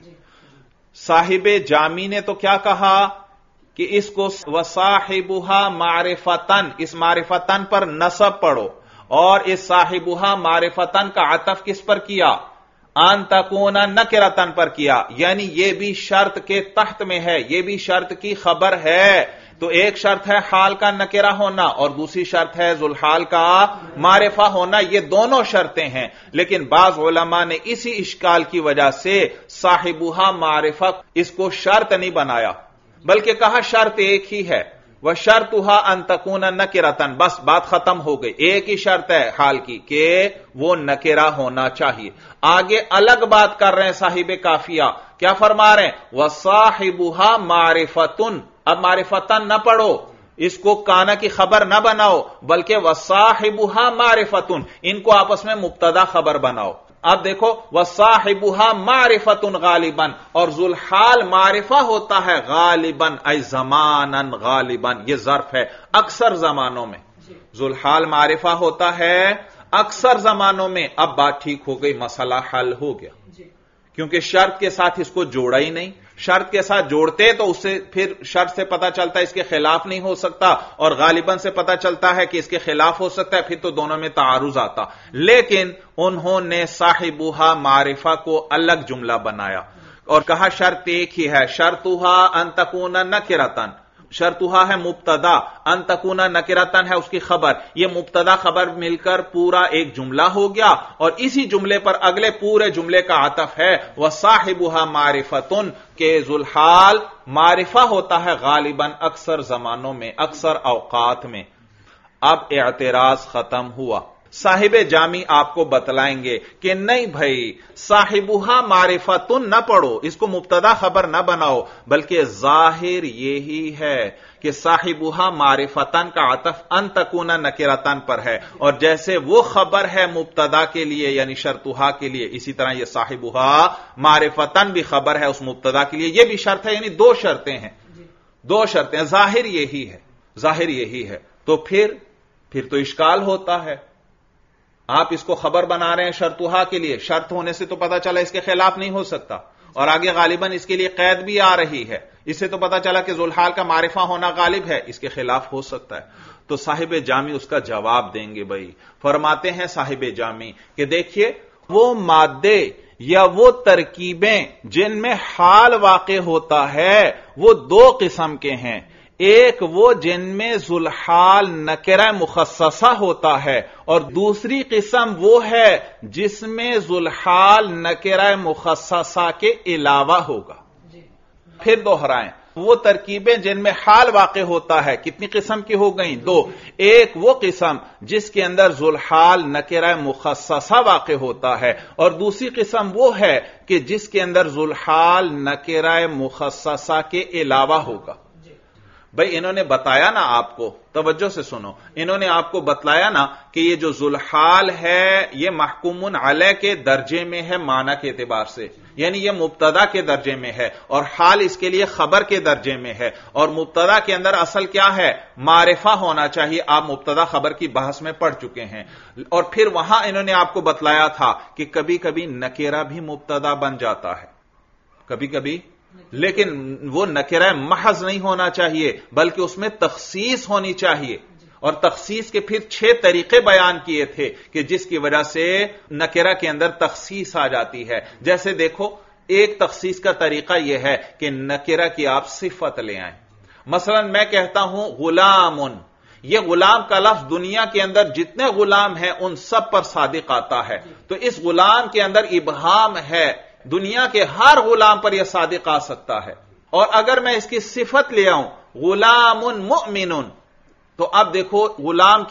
صاحب جامی نے تو کیا کہا کہ اس کو وصاحبها معرفتن، اس معرفتن پر نصب پڑھو، اور اس صاحبها معرفتن کا عطف کس پر کیا؟ ان تکون نکرتن پر کیا، یعنی یہ بھی شرط کے تحت میں ہے، یہ بھی شرط کی خبر ہے۔ تو ایک شرط ہے حال کا نکرہ ہونا، اور دوسری شرط ہے ذوالحال کا معرفہ ہونا، یہ دونوں شرطیں ہیں۔ لیکن بعض علماء نے اسی اشکال کی وجہ سے صاحبها معرفہ اس کو شرط نہیں بنایا، بلکہ کہا شرط ایک ہی ہے، وَشَرْطُهَا أَن تَكُونَ نَكِرَةً، بس بات ختم ہو گئی، ایک ہی شرط ہے حال کی کہ وہ نکرہ ہونا چاہیے۔ آگے الگ بات کر رہے ہیں صاحب قافیہ، کیا فرما رہے ہیں؟ وَصَاحِبُهَا مَعْرِفَةٌ، اب معرفتن نہ پڑھو، اس کو کانا کی خبر نہ بناؤ، بلکہ وَصَاحِبُهَا مَعْرِفَةٌ، ان کو آپس میں مبتدا خبر بناؤ۔ अब देखो वसाहिबुहा मारिफतुन गालिबन, और जुल्हाल मारिफा होता है गालिबन ऐ ज़मानन गालिबन, ये ज़र्फ है अक्सर जमानों में। जुल्हाल मारिफा होता है अक्सर जमानों में। अब बात ठीक हो गई, मसला हल हो गया, क्योंकि शर्त के साथ इसको जोड़ा ही नहीं। शर्त के साथ जोड़ते तो उससे फिर शर्त से पता चलता है इसके खिलाफ नहीं हो सकता, और गालिबन से पता चलता है कि इसके खिलाफ हो सकता है, फिर तो दोनों में तारुज आता। लेकिन उन्होंने साहिबुहा मारिफा को अलग जुमला बनाया और कहा शर्त एक ही है, शर्तुहा अन तकूना नकिरतन। शर्तुहा है मुब्तदा, अन तकूना नकिरतन है उसकी खबर। यह मुब्तदा खबर मिलकर पूरा एक जुमला हो गया, और इसी जुमले पर अगले पूरे जुमले का आतफ है वह साहिबुहा मारिफतुन, के जुल्हाल मारिफा होता है गालिबन अक्सर जमानों में, अक्सर औकात में। अब एतराज खत्म हुआ। साहिब जामी आपको बतलाएंगे कि नहीं भाई, साहिबुहा मारिफतुन न पढ़ो, इसको मुब्तदा खबर न बनाओ, बल्कि जाहिर यही है कि साहिबुहा मारिफतन का आतफ अन तकूना नकिरतन पर है, और जैसे वो खबर है मुब्तदा के लिए यानी शर्तुहा के लिए, इसी तरह यह साहिबुहा मारिफतन भी खबर है उस मुब्तदा के लिए। यह भी शर्त है, यानी दो शर्तें हैं, दो शर्तें, जाहिर यही है, जाहिर यही है। तो फिर तो इश्काल होता है। आप इसको खबर बना रहे हैं शर्तुहा के लिए, शर्त होने से तो पता चला इसके खिलाफ नहीं हो सकता, और आगे गालिबन इसके लिए कैद भी आ रही है, इससे तो पता चला कि जुल्हाल का मारिफा होना गालिब है, इसके खिलाफ हो सकता है। तो साहिब जामी उसका जवाब देंगे। भाई फरमाते हैं साहिब जामी कि देखिए, वो मादे या वो तरकीबें जिनमें हाल वाक़े होता है वो दो किस्म के हैं। एक वो जिनमें जुल्हाल नकिरा मुखस्ससा होता है, और दूसरी किस्म वो है जिसमें जुल्हाल नकिरा मुखस्ससा के अलावा होगा। फिर दोहराएं, वो तरकीबें जिनमें हाल वाक़े होता है कितनी किस्म की हो गई? दो। एक वो किस्म जिसके अंदर जुल्हाल नकिरा मुखस्ससा वाक़े होता है, और दूसरी किस्म वो है कि जिसके अंदर जुल्हाल नकिरा मुखस्ससा के अलावा होगा। भाई इन्होंने बताया ना आपको, तवज्जो से सुनो, इन्होंने आपको बतलाया ना कि ये जो जुल्हाल है ये महकुमुन अलैह के दर्जे में है माना के एतबार से, यानी ये मुब्तदा के दर्जे में है, और हाल इसके लिए खबर के दर्जे में है। और मुब्तदा के अंदर असल क्या है? मारिफा होना चाहिए। आप मुब्तदा खबर की बहस में पढ़ चुके हैं। और फिर वहां इन्होंने आपको बतलाया था कि कभी कभी नकेरा भी मुब्तदा बन जाता है, कभी कभी, लेकिन वो नकिरा महज नहीं होना चाहिए, बल्कि उसमें तखसीस होनी चाहिए। और तखसीस के फिर 6 तरीके बयान किए थे कि जिसकी वजह से नकिरा के अंदर तखसीस आ जाती है। जैसे देखो, एक तखसीस का तरीका यह है कि नकिरा की आप सिफत ले आए। मसलन मैं कहता हूं गुलामुन, यह गुलाम का लफ्ज दुनिया के अंदर जितने गुलाम हैं उन सब पर सादिक आता है, तो इस गुलाम के अंदर इबहाम है, दुनिया के हर गुलाम पर यह सादिक आ सकता है। और अगर मैं इसकी सिफत ले आऊं गुलामुन मुमिनुन, तो अब देखो गुलाम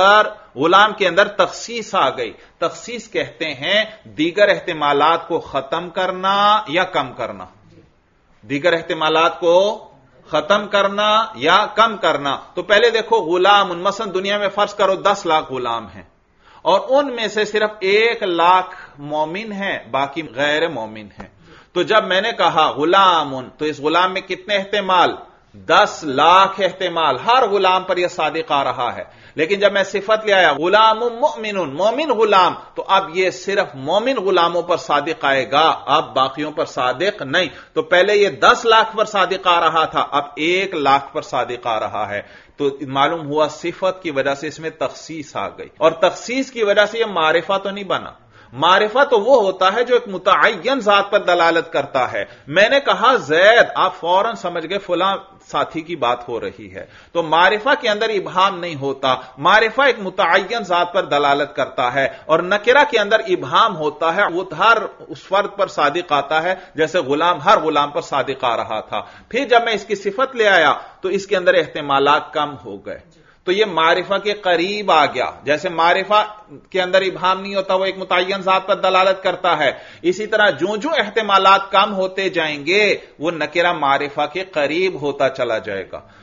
के अंदर तखसीस आ गई। तखसीस कहते हैं दीगर एहतिमालात को खत्म करना या कम करना, दीगर एहतिमालात को खत्म करना या कम करना। तो पहले देखो गुलामुन, मसलन दुनिया में फर्ज करो 10 लाख गुलाम हैं, और उनमें से सिर्फ 1 लाख मोमिन हैं, बाकी गैर मोमिन हैं। तो जब मैंने कहा गुलामुन, तो इस गुलाम में कितने एहतिमाल? 10 लाख एहतिमाल, हर गुलाम पर यह सादिक आ रहा है। लेकिन जब मैं सिफत ले आया गुलामुन मुमिनुन, मोमिन गुलाम, तो अब यह सिर्फ मोमिन गुलामों पर सादिक आएगा, अब बाकियों पर सादिक नहीं। तो पहले यह 10 लाख पर सादिक आ रहा था, अब 1 लाख पर सादिक आ रहा है। तो मालूम हुआ सिफत की वजह से इसमें तखसीस आ गई, और तखसीस की वजह से यह मारिफा तो नहीं बना। मारिफा तो वो होता है जो एक मुतअय्यन जात पर दलालत करता है। मैंने कहा जैद, आप फौरन समझ गए फलां साथी की बात हो रही है। तो मारिफा के अंदर इबहाम नहीं होता, मारिफा एक मुतअय्यन जात पर दलालत करता है, और नकिरा के अंदर इबहाम होता है, वो हर उस फर्द पर सादिक आता है, जैसे गुलाम हर गुलाम पर सादिक आ रहा था। फिर जब मैं इसकी सिफत ले आया तो इसके अंदर एहतिमालात कम हो गए, तो यह मारिफा के करीब आ गया। जैसे मारिफा के अंदर इबहाम नहीं होता, वो एक मुतअय्यन जात पर दलालत करता है, इसी तरह जो जो एहतिमालात कम होते जाएंगे वो नकिरा मारिफा के करीब होता चला जाएगा।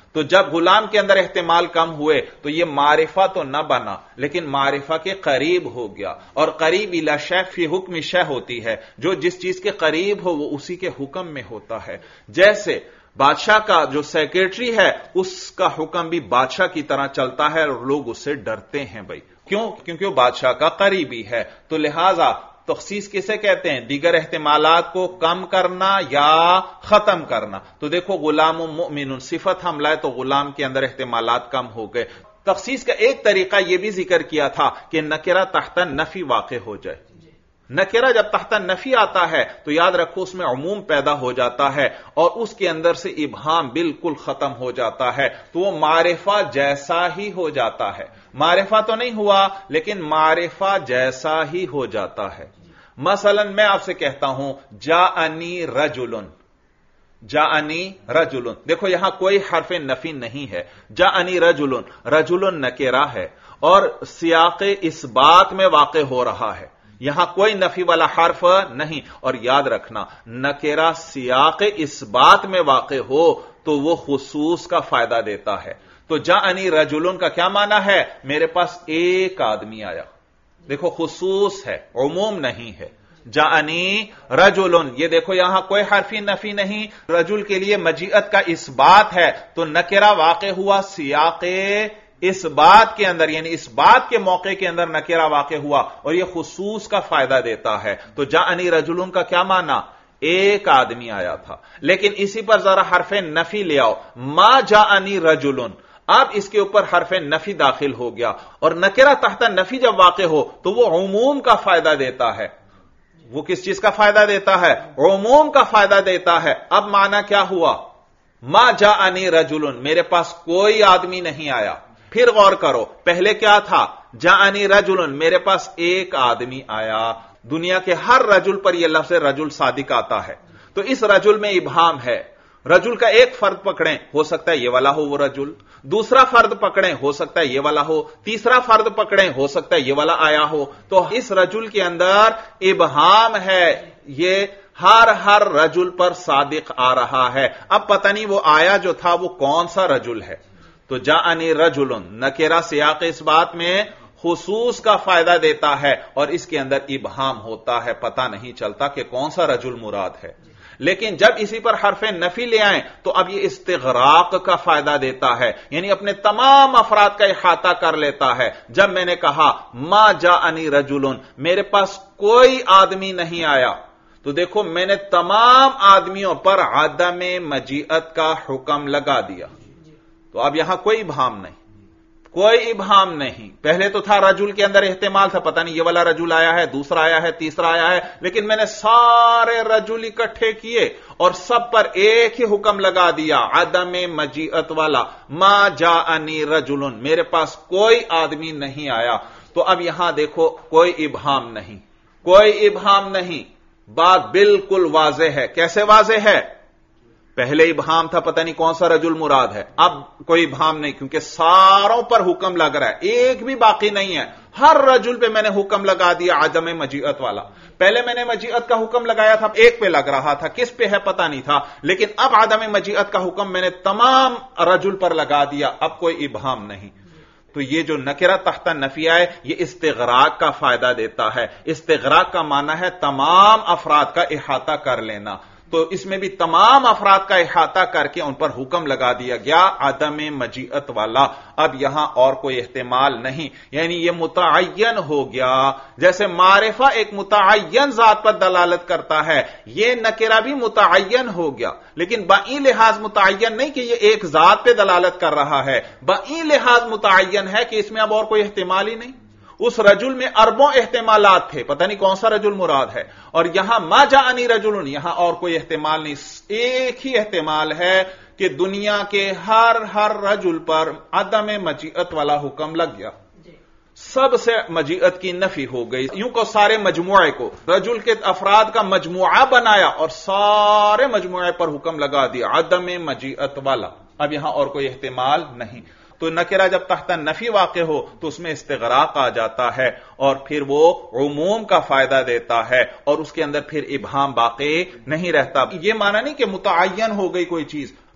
تو جب غلام کے اندر احتمال کم ہوئے تو یہ معرفہ تو نہ بنا لیکن معرفہ کے قریب ہو گیا، اور قریب الی شیء فی حکم شیء ہوتی ہے، جو جس چیز کے قریب ہو وہ اسی کے حکم میں ہوتا ہے۔ جیسے بادشاہ کا جو سیکرٹری ہے اس کا حکم بھی بادشاہ کی طرح چلتا ہے اور لوگ اس سے ڈرتے ہیں بھائی، کیوں؟ کیونکہ وہ بادشاہ کا قریبی ہے۔ تو لہذا تخصیص کسے کہتے ہیں؟ دیگر احتمالات کو کم کرنا یا ختم کرنا۔ تو دیکھو غلام مؤمن صفت ہم لائے تو غلام کے اندر احتمالات کم ہو گئے۔ تخصیص کا ایک طریقہ یہ بھی ذکر کیا تھا کہ نکرہ تحت نفی واقع ہو جائے۔ نکرہ جب تحت نفی آتا ہے تو یاد رکھو اس میں عموم پیدا ہو جاتا ہے اور اس کے اندر سے ابہام بالکل ختم ہو جاتا ہے، تو وہ معرفہ جیسا ہی ہو جاتا ہے۔ معرفہ تو نہیں ہوا لیکن معرفہ جیسا ہی ہو جاتا ہے۔ مثلا میں آپ سے کہتا ہوں جاءنی رجل، جاءنی رجل، دیکھو یہاں کوئی حرف نفی نہیں ہے، جاءنی رجل، رجل نکرہ ہے اور سیاق اس بات میں واقع ہو رہا ہے، یہاں کوئی نفی والا حرف نہیں۔ اور یاد رکھنا نکرہ سیاق اس بات میں واقع ہو تو وہ خصوص کا فائدہ دیتا ہے۔ تو جاءنی رجل کا کیا معنی ہے؟ میرے پاس ایک آدمی آیا، دیکھو خصوص ہے، عموم نہیں ہے۔ جاءنی رجل، یہ دیکھو یہاں کوئی حرفی نفی نہیں، رجل کے لیے مجیت کا اس بات ہے تو نکرہ واقع ہوا سیاق اس بات کے اندر، یعنی اس بات کے موقع کے اندر نکرہ واقع ہوا اور یہ خصوص کا فائدہ دیتا ہے۔ تو جاءنی رجل کا کیا معنی؟ ایک آدمی آیا تھا۔ لیکن اسی پر ذرا حرف نفی لے آؤ، ما جاءنی رجل، اب اس کے اوپر حرف نفی داخل ہو گیا اور نکرہ تحت نفی جب واقع ہو تو وہ عموم کا فائدہ دیتا ہے۔ وہ کس چیز کا فائدہ دیتا ہے؟ عموم کا فائدہ دیتا ہے۔ اب معنی کیا ہوا؟ ما جاءنی رجل، میرے پاس کوئی آدمی نہیں آیا۔ پھر غور کرو، پہلے کیا تھا؟ جاءنی رجل، میرے پاس ایک آدمی آیا۔ دنیا کے ہر رجل پر یہ لفظ رجل صادق آتا ہے، تو اس رجل میں ابہام ہے۔ رجل کا ایک فرد پکڑیں، ہو سکتا ہے یہ والا ہو وہ رجل، دوسرا فرد پکڑیں ہو سکتا ہے یہ والا ہو، تیسرا فرد پکڑیں ہو سکتا ہے یہ والا آیا ہو۔ تو اس رجل کے اندر ابہام ہے، یہ ہر رجل پر صادق آ رہا ہے۔ اب پتہ نہیں وہ آیا جو تھا وہ کون سا رجل ہے۔ تو جاءنی رجل نکرہ سیاق اس بات میں خصوص کا فائدہ دیتا ہے اور اس کے اندر ابہام ہوتا ہے، پتہ نہیں چلتا کہ کون سا رجل مراد ہے۔ لیکن جب اسی پر حرف نفی لے آئیں تو اب یہ استغراق کا فائدہ دیتا ہے، یعنی اپنے تمام افراد کا احاطہ کر لیتا ہے۔ جب میں نے کہا ما جاءنی رجل، میرے پاس کوئی آدمی نہیں آیا، تو دیکھو میں نے تمام آدمیوں پر عدم مجیت کا حکم لگا دیا۔ تو اب یہاں کوئی ابہام نہیں، کوئی ابہام نہیں۔ پہلے تو تھا رجل کے اندر احتمال تھا، پتہ نہیں یہ والا رجل آیا ہے، دوسرا آیا ہے، تیسرا آیا ہے، لیکن میں نے سارے رجل اکٹھے کیے اور سب پر ایک ہی حکم لگا دیا، عدم مجیت والا، ما جاءنی رجل، میرے پاس کوئی آدمی نہیں آیا۔ تو اب یہاں دیکھو کوئی ابہام نہیں، کوئی ابہام نہیں، بات بالکل واضح ہے۔ کیسے واضح ہے؟ پہلے ابہام تھا، پتہ نہیں کون سا رجل مراد ہے، اب کوئی ابہام نہیں کیونکہ ساروں پر حکم لگ رہا ہے، ایک بھی باقی نہیں ہے۔ ہر رجل پہ میں نے حکم لگا دیا عدم مجیت والا۔ پہلے میں نے مجیت کا حکم لگایا تھا، ایک پہ لگ رہا تھا، کس پہ ہے پتہ نہیں تھا، لیکن اب عدم مجیت کا حکم میں نے تمام رجل پر لگا دیا، اب کوئی ابہام نہیں۔ تو یہ جو نکرہ تحت نفی آئے یہ استغراق کا فائدہ دیتا ہے۔ استغراق کا معنی ہے تمام افراد کا احاطہ کر لینا، تو اس میں بھی تمام افراد کا احاطہ کر کے ان پر حکم لگا دیا گیا عدم مجیت والا۔ اب یہاں اور کوئی احتمال نہیں، یعنی یہ متعین ہو گیا۔ جیسے معرفہ ایک متعین ذات پر دلالت کرتا ہے، یہ نکرہ بھی متعین ہو گیا، لیکن بئی لحاظ متعین نہیں کہ یہ ایک ذات پہ دلالت کر رہا ہے، بئی لحاظ متعین ہے کہ اس میں اب اور کوئی احتمال ہی نہیں۔ اس رجل میں اربوں احتمالات تھے، پتہ نہیں کون سا رجل مراد ہے، اور یہاں ما جاءنی رجل، یہاں اور کوئی احتمال نہیں، ایک ہی احتمال ہے کہ دنیا کے ہر رجل پر عدم مجیت والا حکم لگ گیا، سب سے مجیت کی نفی ہو گئی۔ یوں کو سارے مجموعے کو رجل کے افراد کا مجموعہ بنایا اور سارے مجموعے پر حکم لگا دیا عدم مجیت والا۔ اب یہاں اور کوئی احتمال نہیں۔ تو نکرہ جب تحت نفی واقع ہو تو اس میں استغراق آ جاتا ہے اور پھر وہ عموم کا فائدہ دیتا ہے اور اس کے اندر پھر ابہام باقی نہیں رہتا۔ یہ معنی نہیں کہ متعین ہو گئی کوئی چیز،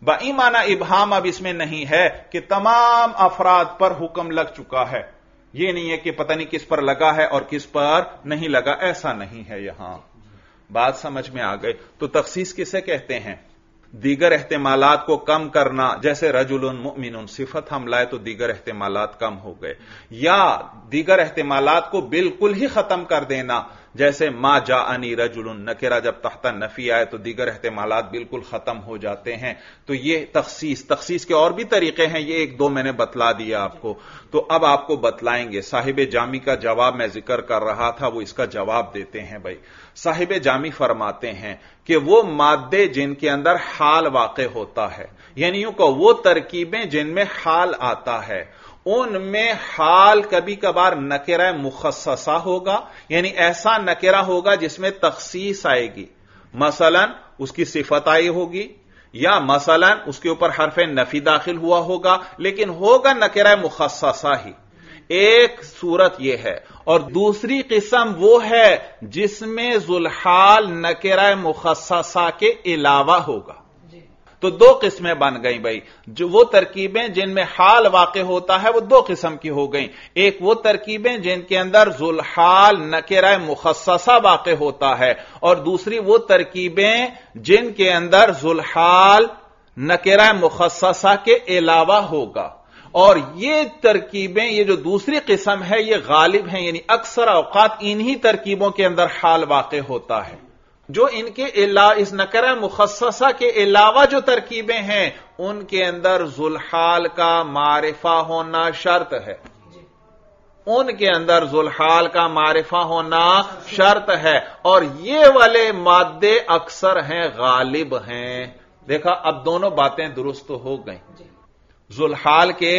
بائی معنی ابہام اب اس میں نہیں ہے کہ تمام افراد پر حکم لگ چکا ہے، یہ نہیں ہے کہ پتہ نہیں کس پر لگا ہے اور کس پر نہیں لگا، ایسا نہیں ہے یہاں. بات سمجھ میں آ گئی. تو تخصیص کسے کہتے ہیں؟ دیگر احتمالات کو کم کرنا، جیسے رجل مؤمن صفت ہم لائے تو دیگر احتمالات کم ہو گئے، یا دیگر احتمالات کو بالکل ہی ختم کر دینا، جیسے ما جاءنی رجل نکرہ جب تحت نفی آئے تو دیگر احتمالات بالکل ختم ہو جاتے ہیں. تو یہ تخصیص کے اور بھی طریقے ہیں، یہ ایک دو میں نے بتلا دیا آپ کو. تو اب آپ کو بتلائیں گے. صاحب جامی کا جواب میں ذکر کر رہا تھا، وہ اس کا جواب دیتے ہیں. بھائی صاحب جامی فرماتے ہیں کہ وہ مادے جن کے اندر حال واقع ہوتا ہے، یعنی یوں کہ وہ ترکیبیں جن میں حال آتا ہے، ان میں حال کبھی کبھار نکرہ مخصصہ ہوگا، یعنی ایسا نکرہ ہوگا جس میں تخصیص آئے گی. مثلا اس کی صفت آئی ہوگی، یا مثلا اس کے اوپر حرف نفی داخل ہوا ہوگا، لیکن ہوگا نکرہ مخصصہ ہی. ایک صورت یہ ہے. اور دوسری قسم وہ ہے جس میں ذوالحال نکرہ مخصصہ کے علاوہ ہوگا. تو دو قسمیں بن گئیں بھائی. جو وہ ترکیبیں جن میں حال واقع ہوتا ہے وہ دو قسم کی ہو گئیں. ایک وہ ترکیبیں جن کے اندر ذوالحال نکرہ مخصصہ واقع ہوتا ہے، اور دوسری وہ ترکیبیں جن کے اندر ذوالحال نکرہ مخصصہ کے علاوہ ہوگا. اور یہ ترکیبیں، یہ جو دوسری قسم ہے، یہ غالب ہیں، یعنی اکثر اوقات انہی ترکیبوں کے اندر حال واقع ہوتا ہے. جو ان کے اس نکرہ مخصصہ کے علاوہ جو ترکیبیں ہیں ان کے اندر ذوالحال کا معرفہ ہونا شرط ہے. ان کے اندر ذوالحال کا معرفہ ہونا شرط ہے، اور یہ والے مادے اکثر ہیں، غالب ہیں. دیکھا اب دونوں باتیں درست ہو گئیں. ذوالحال کے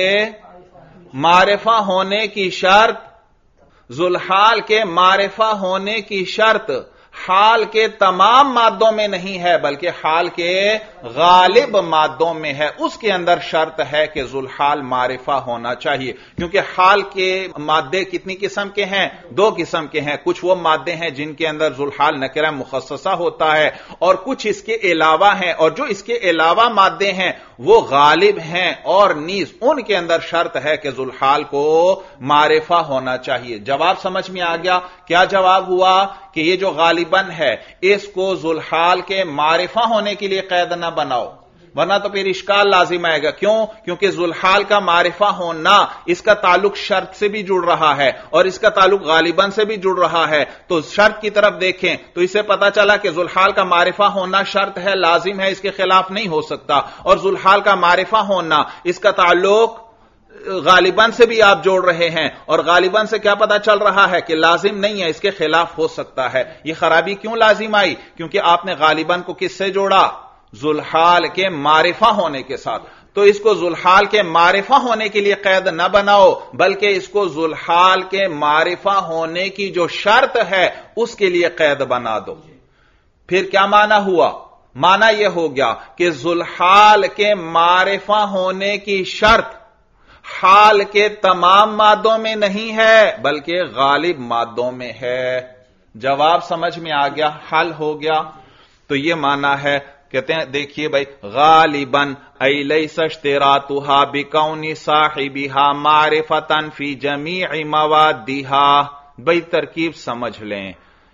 معرفہ ہونے کی شرط، ذوالحال کے معرفہ ہونے کی شرط حال کے تمام مادوں میں نہیں ہے بلکہ حال کے غالب مادوں میں ہے. اس کے اندر شرط ہے کہ ذوالحال معرفہ ہونا چاہیے، کیونکہ حال کے مادے کتنی قسم کے ہیں؟ دو قسم کے ہیں. کچھ وہ مادے ہیں جن کے اندر ذوالحال نکرہ مخصصہ ہوتا ہے، اور کچھ اس کے علاوہ ہیں، اور جو اس کے علاوہ مادے ہیں وہ غالب ہیں، اور نیز ان کے اندر شرط ہے کہ ذوالحال کو معرفہ ہونا چاہیے. جواب سمجھ میں آ گیا؟ کیا جواب ہوا؟ کہ یہ جو غالباً ہے اس کو ذوالحال کے معرفہ ہونے کے لیے قید نہ بناؤ، ورنہ تو پھر اشکال لازم آئے گا. کیوں؟ کیونکہ ذوالحال کا معرفہ ہونا اس کا تعلق شرط سے بھی جڑ رہا ہے اور اس کا تعلق غالباً سے بھی جڑ رہا ہے. تو شرط کی طرف دیکھیں تو اسے پتا چلا کہ ذوالحال کا معرفہ ہونا شرط ہے، لازم ہے، اس کے خلاف نہیں ہو سکتا. اور ذوالحال کا معرفہ ہونا اس کا تعلق غالباً سے بھی آپ جوڑ رہے ہیں، اور غالباً سے کیا پتا چل رہا ہے کہ لازم نہیں ہے، اس کے خلاف ہو سکتا ہے. یہ خرابی کیوں لازم آئی؟ کیونکہ آپ نے غالباً کو کس سے جوڑا؟ ذوالحال کے معرفہ ہونے کے ساتھ. تو اس کو ذوالحال کے معرفہ ہونے کے لیے قید نہ بناؤ، بلکہ اس کو ذوالحال کے معرفہ ہونے کی جو شرط ہے اس کے لیے قید بنا دو. پھر کیا معنی ہوا؟ معنی یہ ہو گیا کہ ذوالحال کے معرفہ ہونے کی شرط حال کے تمام مادوں میں نہیں ہے بلکہ غالب مادوں میں ہے. جواب سمجھ میں آ گیا؟ حل ہو گیا. تو یہ معنی ہے، کہتے ہیں دیکھیے بھائی، غالباً ای لیس اشتراطها بکون صاحبها معرفتاً فی جمیع موادها. بھائی ترکیب سمجھ لیں.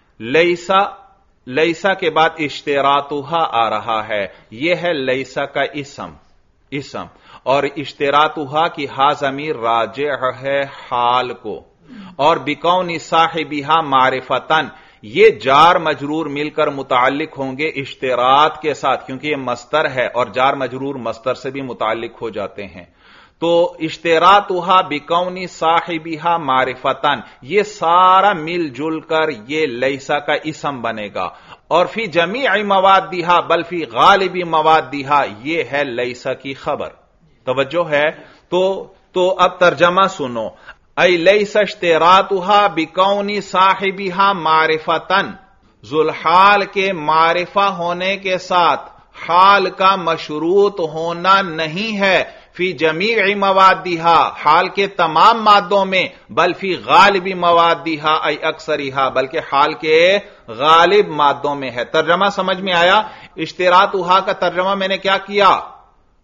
لیسا کے بعد اشتراطها آ رہا ہے، یہ ہے لیسا کا اسم، اور اشتراطها کی ہا ضمیر راجع ہے حال کو، اور بکون صاحبها معرفتاً یہ جار مجرور مل کر متعلق ہوں گے اشتراط کے ساتھ، کیونکہ یہ مصدر ہے اور جار مجرور مصدر سے بھی متعلق ہو جاتے ہیں. تو اشتراطها بکون صاحبها معرفتاً یہ سارا مل جل کر یہ لیسا کا اسم بنے گا، اور فی جمیع موادها بل فی غالب موادها یہ ہے لیسا کی خبر. توجہ ہے؟ تو اب ترجمہ سنو. ای لیس اشتراطها بکون صاحبها معرفتاً، ذوالحال کے معرفہ ہونے کے ساتھ حال کا مشروط ہونا نہیں ہے فی جمیع موادها حال کے تمام مادوں میں، بل فی غالب موادها ای اکثرها بلکہ حال کے غالب مادوں میں ہے. ترجمہ سمجھ میں آیا؟ اشتراطها کا ترجمہ میں نے کیا کیا؟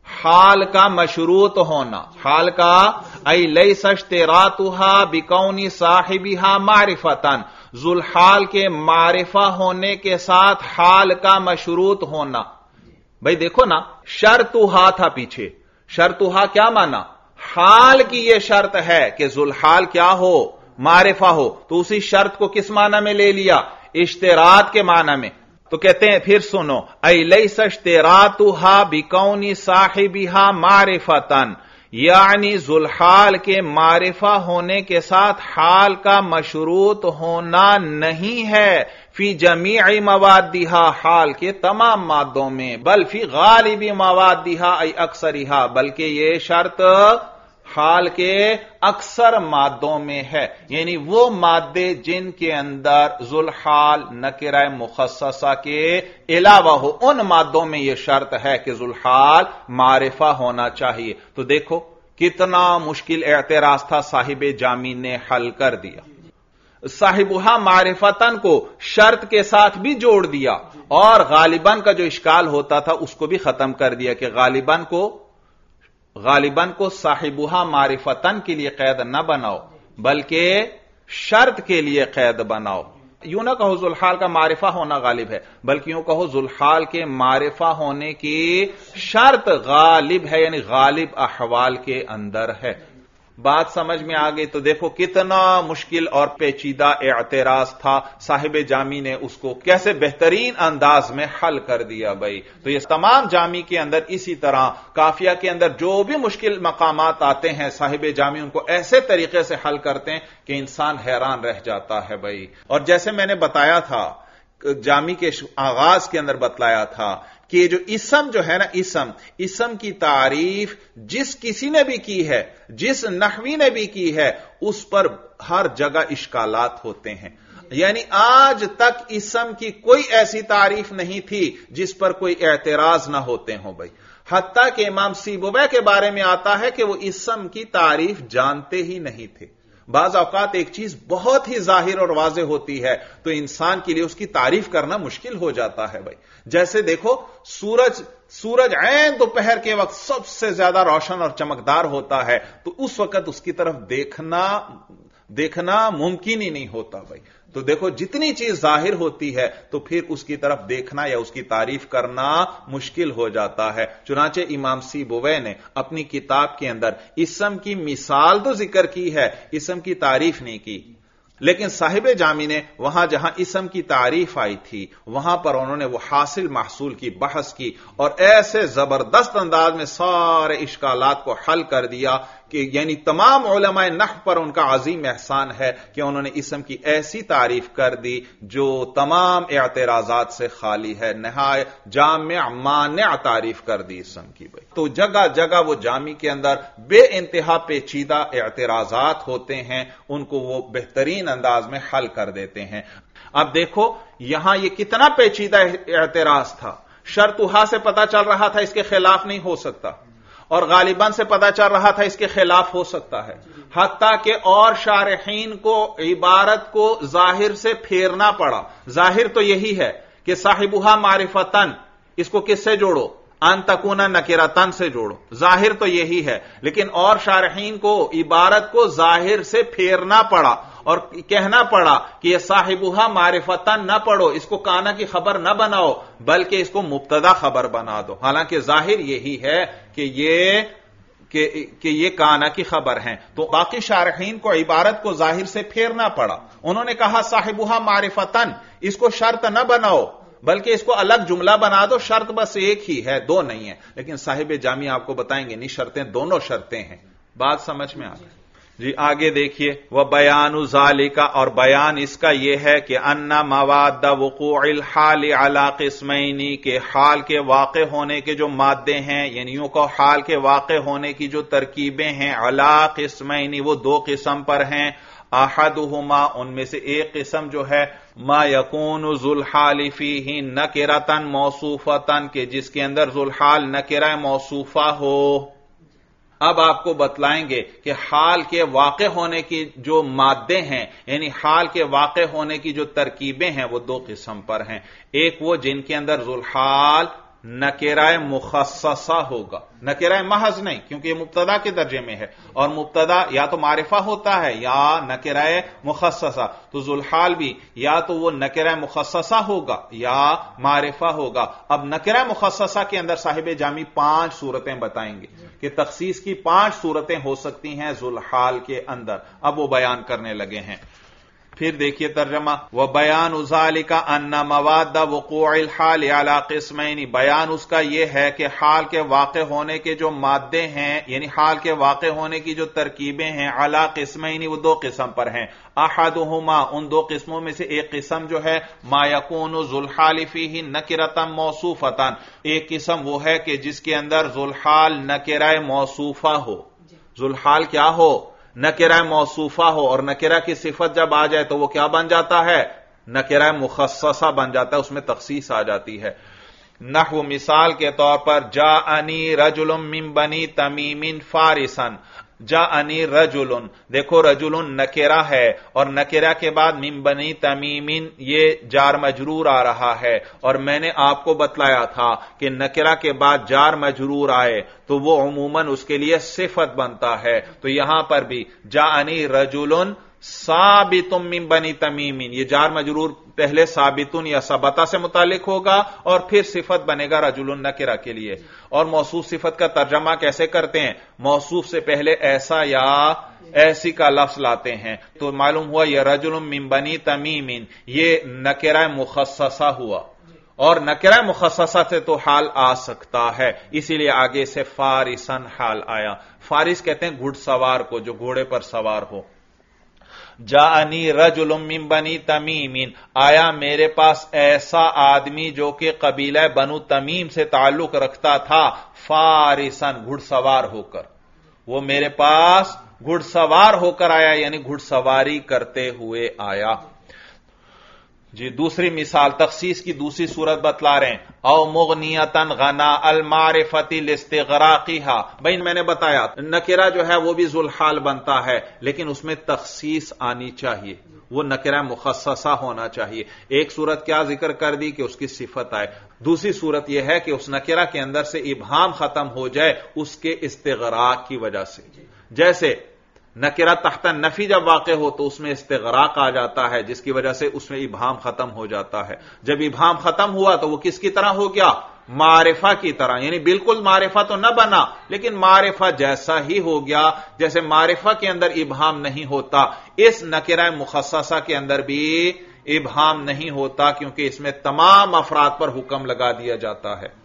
حال کا مشروط ہونا، حال کا ای لیس اشتراطھا بکون صاحبھا معرفتن، ذوالحال کے معرفہ ہونے کے ساتھ حال کا مشروط ہونا۔ بھئی دیکھو نا، شرطھا تھا پیچھے، شرطھا کیا مانا؟ حال کی یہ شرط ہے کہ ذوالحال کیا ہو؟ معرفہ ہو، تو اسی شرط کو کس معنی میں لے لیا؟ اشتراط کے معنی میں۔ تو کہتے ہیں پھر سنو، ای لیس اشتراطھا بکون صاحبھا معرفتن، یعنی ذوالحال کے معرفہ ہونے کے ساتھ حال کا مشروط ہونا نہیں ہے فی جمیع موادھا، حال کے تمام مادوں میں، بل فی غالب موادھا ای اکثرھا، بلکہ یہ شرط حال کے اکثر مادوں میں ہے، یعنی وہ مادے جن کے اندر ذوالحال نکرہ مخصصہ کے علاوہ ہو، ان مادوں میں یہ شرط ہے کہ ذوالحال معرفہ ہونا چاہیے۔ تو دیکھو کتنا مشکل اعتراض تھا، صاحب جامی نے حل کر دیا۔ صاحبھا معرفتن کو شرط کے ساتھ بھی جوڑ دیا، اور غالباً کا جو اشکال ہوتا تھا اس کو بھی ختم کر دیا کہ غالباً کو صاحبھا معرفتن کے لیے قید نہ بناؤ بلکہ شرط کے لیے قید بناؤ۔ یوں نہ کہو ذوالحال کا معرفہ ہونا غالب ہے، بلکہ یوں کہو ذوالحال کے معرفہ ہونے کی شرط غالب ہے، یعنی غالب احوال کے اندر ہے۔ بات سمجھ میں آ گئی؟ تو دیکھو کتنا مشکل اور پیچیدہ اعتراض تھا، صاحب جامی نے اس کو کیسے بہترین انداز میں حل کر دیا بھائی۔ تو یہ تمام جامی کے اندر اسی طرح کافیہ کے اندر جو بھی مشکل مقامات آتے ہیں، صاحب جامی ان کو ایسے طریقے سے حل کرتے ہیں کہ انسان حیران رہ جاتا ہے بھائی۔ اور جیسے میں نے بتایا تھا، جامی کے آغاز کے اندر بتلایا تھا کہ یہ جو اسم جو ہے نا، اسم کی تعریف جس کسی نے بھی کی ہے، جس نحوی نے بھی کی ہے، اس پر ہر جگہ اشکالات ہوتے ہیں۔ یعنی آج تک اسم کی کوئی ایسی تعریف نہیں تھی جس پر کوئی اعتراض نہ ہوتے ہوں بھائی، حتیٰ کہ امام سیبویہ کے بارے میں آتا ہے کہ وہ اسم کی تعریف جانتے ہی نہیں تھے۔ بعض اوقات ایک چیز بہت ہی ظاہر اور واضح ہوتی ہے تو انسان کے لیے اس کی تعریف کرنا مشکل ہو جاتا ہے بھائی۔ جیسے دیکھو سورج عین دوپہر کے وقت سب سے زیادہ روشن اور چمکدار ہوتا ہے، تو اس وقت اس کی طرف دیکھنا ممکن ہی نہیں ہوتا بھائی۔ تو دیکھو جتنی چیز ظاہر ہوتی ہے تو پھر اس کی طرف دیکھنا یا اس کی تعریف کرنا مشکل ہو جاتا ہے۔ چنانچہ امام سیبویہ نے اپنی کتاب کے اندر اسم کی مثال تو ذکر کی ہے، اسم کی تعریف نہیں کی، لیکن صاحب جامی نے وہاں جہاں اسم کی تعریف آئی تھی وہاں پر انہوں نے وہ حاصل محصول کی بحث کی اور ایسے زبردست انداز میں سارے اشکالات کو حل کر دیا کہ یعنی تمام علماء نحو پر ان کا عظیم احسان ہے کہ انہوں نے اسم کی ایسی تعریف کر دی جو تمام اعتراضات سے خالی ہے، نہایت جامع مانع تعریف کر دی اسم کی بھائی۔ تو جگہ جگہ وہ جامی کے اندر بے انتہا پیچیدہ اعتراضات ہوتے ہیں، ان کو وہ بہترین انداز میں حل کر دیتے ہیں۔ اب دیکھو یہاں یہ کتنا پیچیدہ اعتراض تھا، شرطھا سے پتا چل رہا تھا اس کے خلاف نہیں ہو سکتا، اور غالباً سے پتا چل رہا تھا اس کے خلاف ہو سکتا ہے، حتیٰ کہ اور شارحین کو عبارت کو ظاہر سے پھیرنا پڑا۔ ظاہر تو یہی ہے کہ صاحبھا معرفتن، اس کو کس سے جوڑو؟ ان تکون نکرتن سے جوڑو، ظاہر تو یہی ہے، لیکن اور شارحین کو عبارت کو ظاہر سے پھیرنا پڑا اور کہنا پڑا کہ یہ صاحبھا معرفتن نہ پڑھو، اس کو کانا کی خبر نہ بناؤ بلکہ اس کو مبتدا خبر بنا دو، حالانکہ ظاہر یہی ہے کہ یہ کانا کی خبر ہیں۔ تو باقی شارحین کو عبارت کو ظاہر سے پھیرنا پڑا، انہوں نے کہا صاحبھا معرفتن، اس کو شرط نہ بناؤ بلکہ اس کو الگ جملہ بنا دو، شرط بس ایک ہی ہے، دو نہیں ہے۔ لیکن صاحب جامی آپ کو بتائیں گے نہیں، شرطیں دونوں شرطیں ہیں۔ بات سمجھ میں آ گئی؟ جی آگے دیکھیے، وَبَيَانُ ذَلِكَ، اور بیان اس کا یہ ہے کہ أَنَّ مَوَادَّ وُقُوعِ الْحَالِ عَلَى قِسْمَيْنِ، کہ حال کے واقع ہونے کے جو مادے ہیں، یعنی یوں کہ حال کے واقع ہونے کی جو ترکیبیں ہیں، عَلَى قِسْمَيْنِ، وہ دو قسم پر ہیں۔ احدہما، ان میں سے ایک قسم جو ہے، ما یکون ذوالحال فیہ نکرۃ موصوفۃ، کہ جس کے اندر ذوالحال نکرہ موصوفہ ہو۔ اب آپ کو بتلائیں گے کہ حال کے واقع ہونے کی جو مادے ہیں، یعنی حال کے واقع ہونے کی جو ترکیبیں ہیں، وہ دو قسم پر ہیں۔ ایک وہ جن کے اندر ذوالحال نکرہ مخصصہ ہوگا، نکرہ محض نہیں، کیونکہ یہ مبتدا کے درجے میں ہے، اور مبتدا یا تو معرفہ ہوتا ہے یا نکرہ مخصصہ، تو ذوالحال بھی یا تو وہ نکرہ مخصصہ ہوگا یا معرفہ ہوگا۔ اب نکرہ مخصصہ کے اندر صاحب جامی 5 صورتیں بتائیں گے کہ تخصیص کی 5 صورتیں ہو سکتی ہیں ذوالحال کے اندر، اب وہ بیان کرنے لگے ہیں۔ پھر دیکھیے ترجمہ، وَبَيَانُ ذَلِكَ أَنَّ مَوَادَّ وُقُوعِ الْحَالِ عَلَى قِسْمَيْنِ، بیان اس کا یہ ہے کہ حال کے واقع ہونے کے جو مادے ہیں، یعنی حال کے واقع ہونے کی جو ترکیبیں ہیں، عَلَى قِسْمَيْنِ، وہ 2 قسم پر ہیں۔ أَحَدُهُمَا، ان 2 قسموں میں سے ایک قسم جو ہے، مَا يَكُونُ ذُوالْحَالِ فِيهِ نَكِرَةً مَوْصُوفَةً، ایک قسم وہ ہے کہ جس کے اندر ذوالحال نکرہ موصوفہ ہو، ذوالحال کیا ہو؟ نکرہ موصوفہ ہو، اور نکرہ کی صفت جب آ جائے تو وہ کیا بن جاتا ہے؟ نکرہ مخصصہ بن جاتا ہے، اس میں تخصیص آ جاتی ہے۔ نحو مثال کے طور پر جاءنی رجل من بنی تمیم فارسا، جاءنی رجل، دیکھو رجل نکرہ ہے اور نکرہ کے بعد من بنی تمیم یہ جار مجرور آ رہا ہے، اور میں نے آپ کو بتلایا تھا کہ نکرہ کے بعد جار مجرور آئے تو وہ عموماً اس کے لیے صفت بنتا ہے، تو یہاں پر بھی جاءنی رجل ثابت من بنی تمیم، یہ جار مجرور پہلے ثابتن یا ثبتا سے متعلق ہوگا اور پھر صفت بنے گا رجل نکرہ کے لیے۔ اور موصوف صفت کا ترجمہ کیسے کرتے ہیں؟ موصوف سے پہلے ایسا یا ایسی کا لفظ لاتے ہیں، تو معلوم ہوا یہ رجل من بنی تمیم یہ نکرہ مخصصہ ہوا، اور نکرہ مخصصہ سے تو حال آ سکتا ہے، اسی لیے آگے سے فارسن حال آیا۔ فارس کہتے ہیں گھڑ سوار کو، جو گھوڑے پر سوار ہو۔ جاءنی رجل من بنی تمیم، آیا میرے پاس ایسا آدمی جو کہ قبیلہ بنو تمیم سے تعلق رکھتا تھا، فارسن گھڑ سوار ہو کر، وہ میرے پاس گھڑ سوار ہو کر آیا، یعنی گھڑ سواری کرتے ہوئے آیا۔ جی دوسری مثال، تخصیص کی دوسری صورت بتلا رہے ہیں، او مغنیتن غنا المعرفتی لاستغراقیہا، بھئی میں نے بتایا نکرہ جو ہے وہ بھی ذوالحال بنتا ہے، لیکن اس میں تخصیص آنی چاہیے، وہ نکرہ مخصصہ ہونا چاہیے۔ ایک صورت کیا ذکر کر دی کہ اس کی صفت آئے، دوسری صورت یہ ہے کہ اس نکرہ کے اندر سے ابہام ختم ہو جائے اس کے استغراق کی وجہ سے، جیسے نکرہ تحت نفی جب واقع ہو تو اس میں استغراق آ جاتا ہے، جس کی وجہ سے اس میں ابہام ختم ہو جاتا ہے۔ جب ابہام ختم ہوا تو وہ کس کی طرح ہو گیا؟ معرفہ کی طرح، یعنی بالکل معرفہ تو نہ بنا لیکن معرفہ جیسا ہی ہو گیا، جیسے معرفہ کے اندر ابہام نہیں ہوتا اس نکرہ مخصصہ کے اندر بھی ابہام نہیں ہوتا، کیونکہ اس میں تمام افراد پر حکم لگا دیا جاتا ہے۔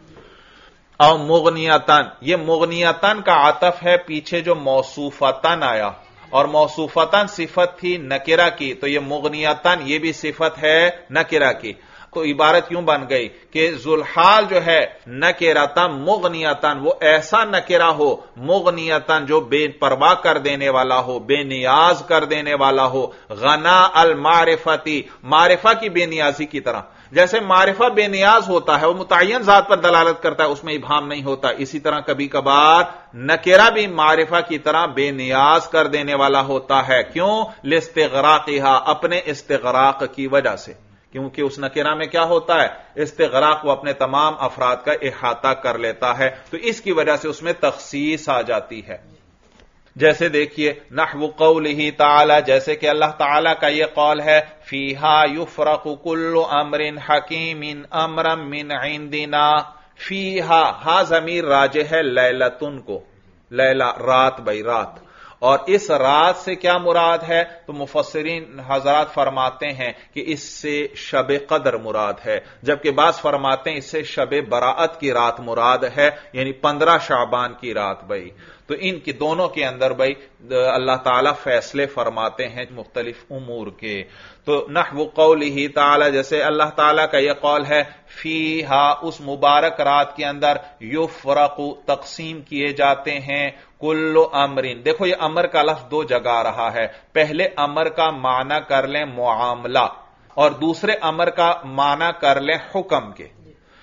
او مغنیتن، یہ مغنیتن کا عطف ہے پیچھے جو موصوفتن آیا، اور موصوفتن صفت تھی نکرہ کی، تو یہ مغنیتن یہ بھی صفت ہے نکرہ کی، تو عبارت یوں بن گئی کہ ذوالحال جو ہے نکرتن مغنیتن، وہ ایسا نکرہ ہو مغنیتن جو بے پرواہ کر دینے والا ہو، بے نیاز کر دینے والا ہو، غنا المعرفتی، معرفہ کی بے نیازی کی طرح، جیسے معرفہ بے نیاز ہوتا ہے، وہ متعین ذات پر دلالت کرتا ہے، اس میں ابہام نہیں ہوتا، اسی طرح کبھی کبھار نکرہ بھی معرفہ کی طرح بے نیاز کر دینے والا ہوتا ہے۔ کیوں؟ لاستغراقہا، اپنے استغراق کی وجہ سے، کیونکہ اس نکرہ میں کیا ہوتا ہے؟ استغراق، وہ اپنے تمام افراد کا احاطہ کر لیتا ہے، تو اس کی وجہ سے اس میں تخصیص آ جاتی ہے۔ جیسے دیکھیے نحو قولہ تعالی، جیسے کہ اللہ تعالی کا یہ قول ہے، فیہا یفرق کل امر حکیم امرا من عندنا، فیہا، ہا ضمیر راجع ہے لیلتن کو، لیلہ رات، بھائی رات، اور اس رات سے کیا مراد ہے؟ تو مفسرین حضرات فرماتے ہیں کہ اس سے شب قدر مراد ہے، جبکہ بعض فرماتے ہیں اس سے شب براءت کی رات مراد ہے، یعنی 15 شعبان کی رات۔ بھائی تو ان کی دونوں کے اندر بھائی اللہ تعالیٰ فیصلے فرماتے ہیں مختلف امور کے۔ تو نحو قولہ تعالی، جیسے اللہ تعالیٰ کا یہ قول ہے، فیہا، اس مبارک رات کے اندر، یفرق، تقسیم کیے جاتے ہیں، کل امرین، دیکھو یہ امر کا لفظ 2 جگہ آ رہا ہے، پہلے امر کا معنی کر لیں معاملہ، اور دوسرے امر کا معنی کر لیں حکم کے۔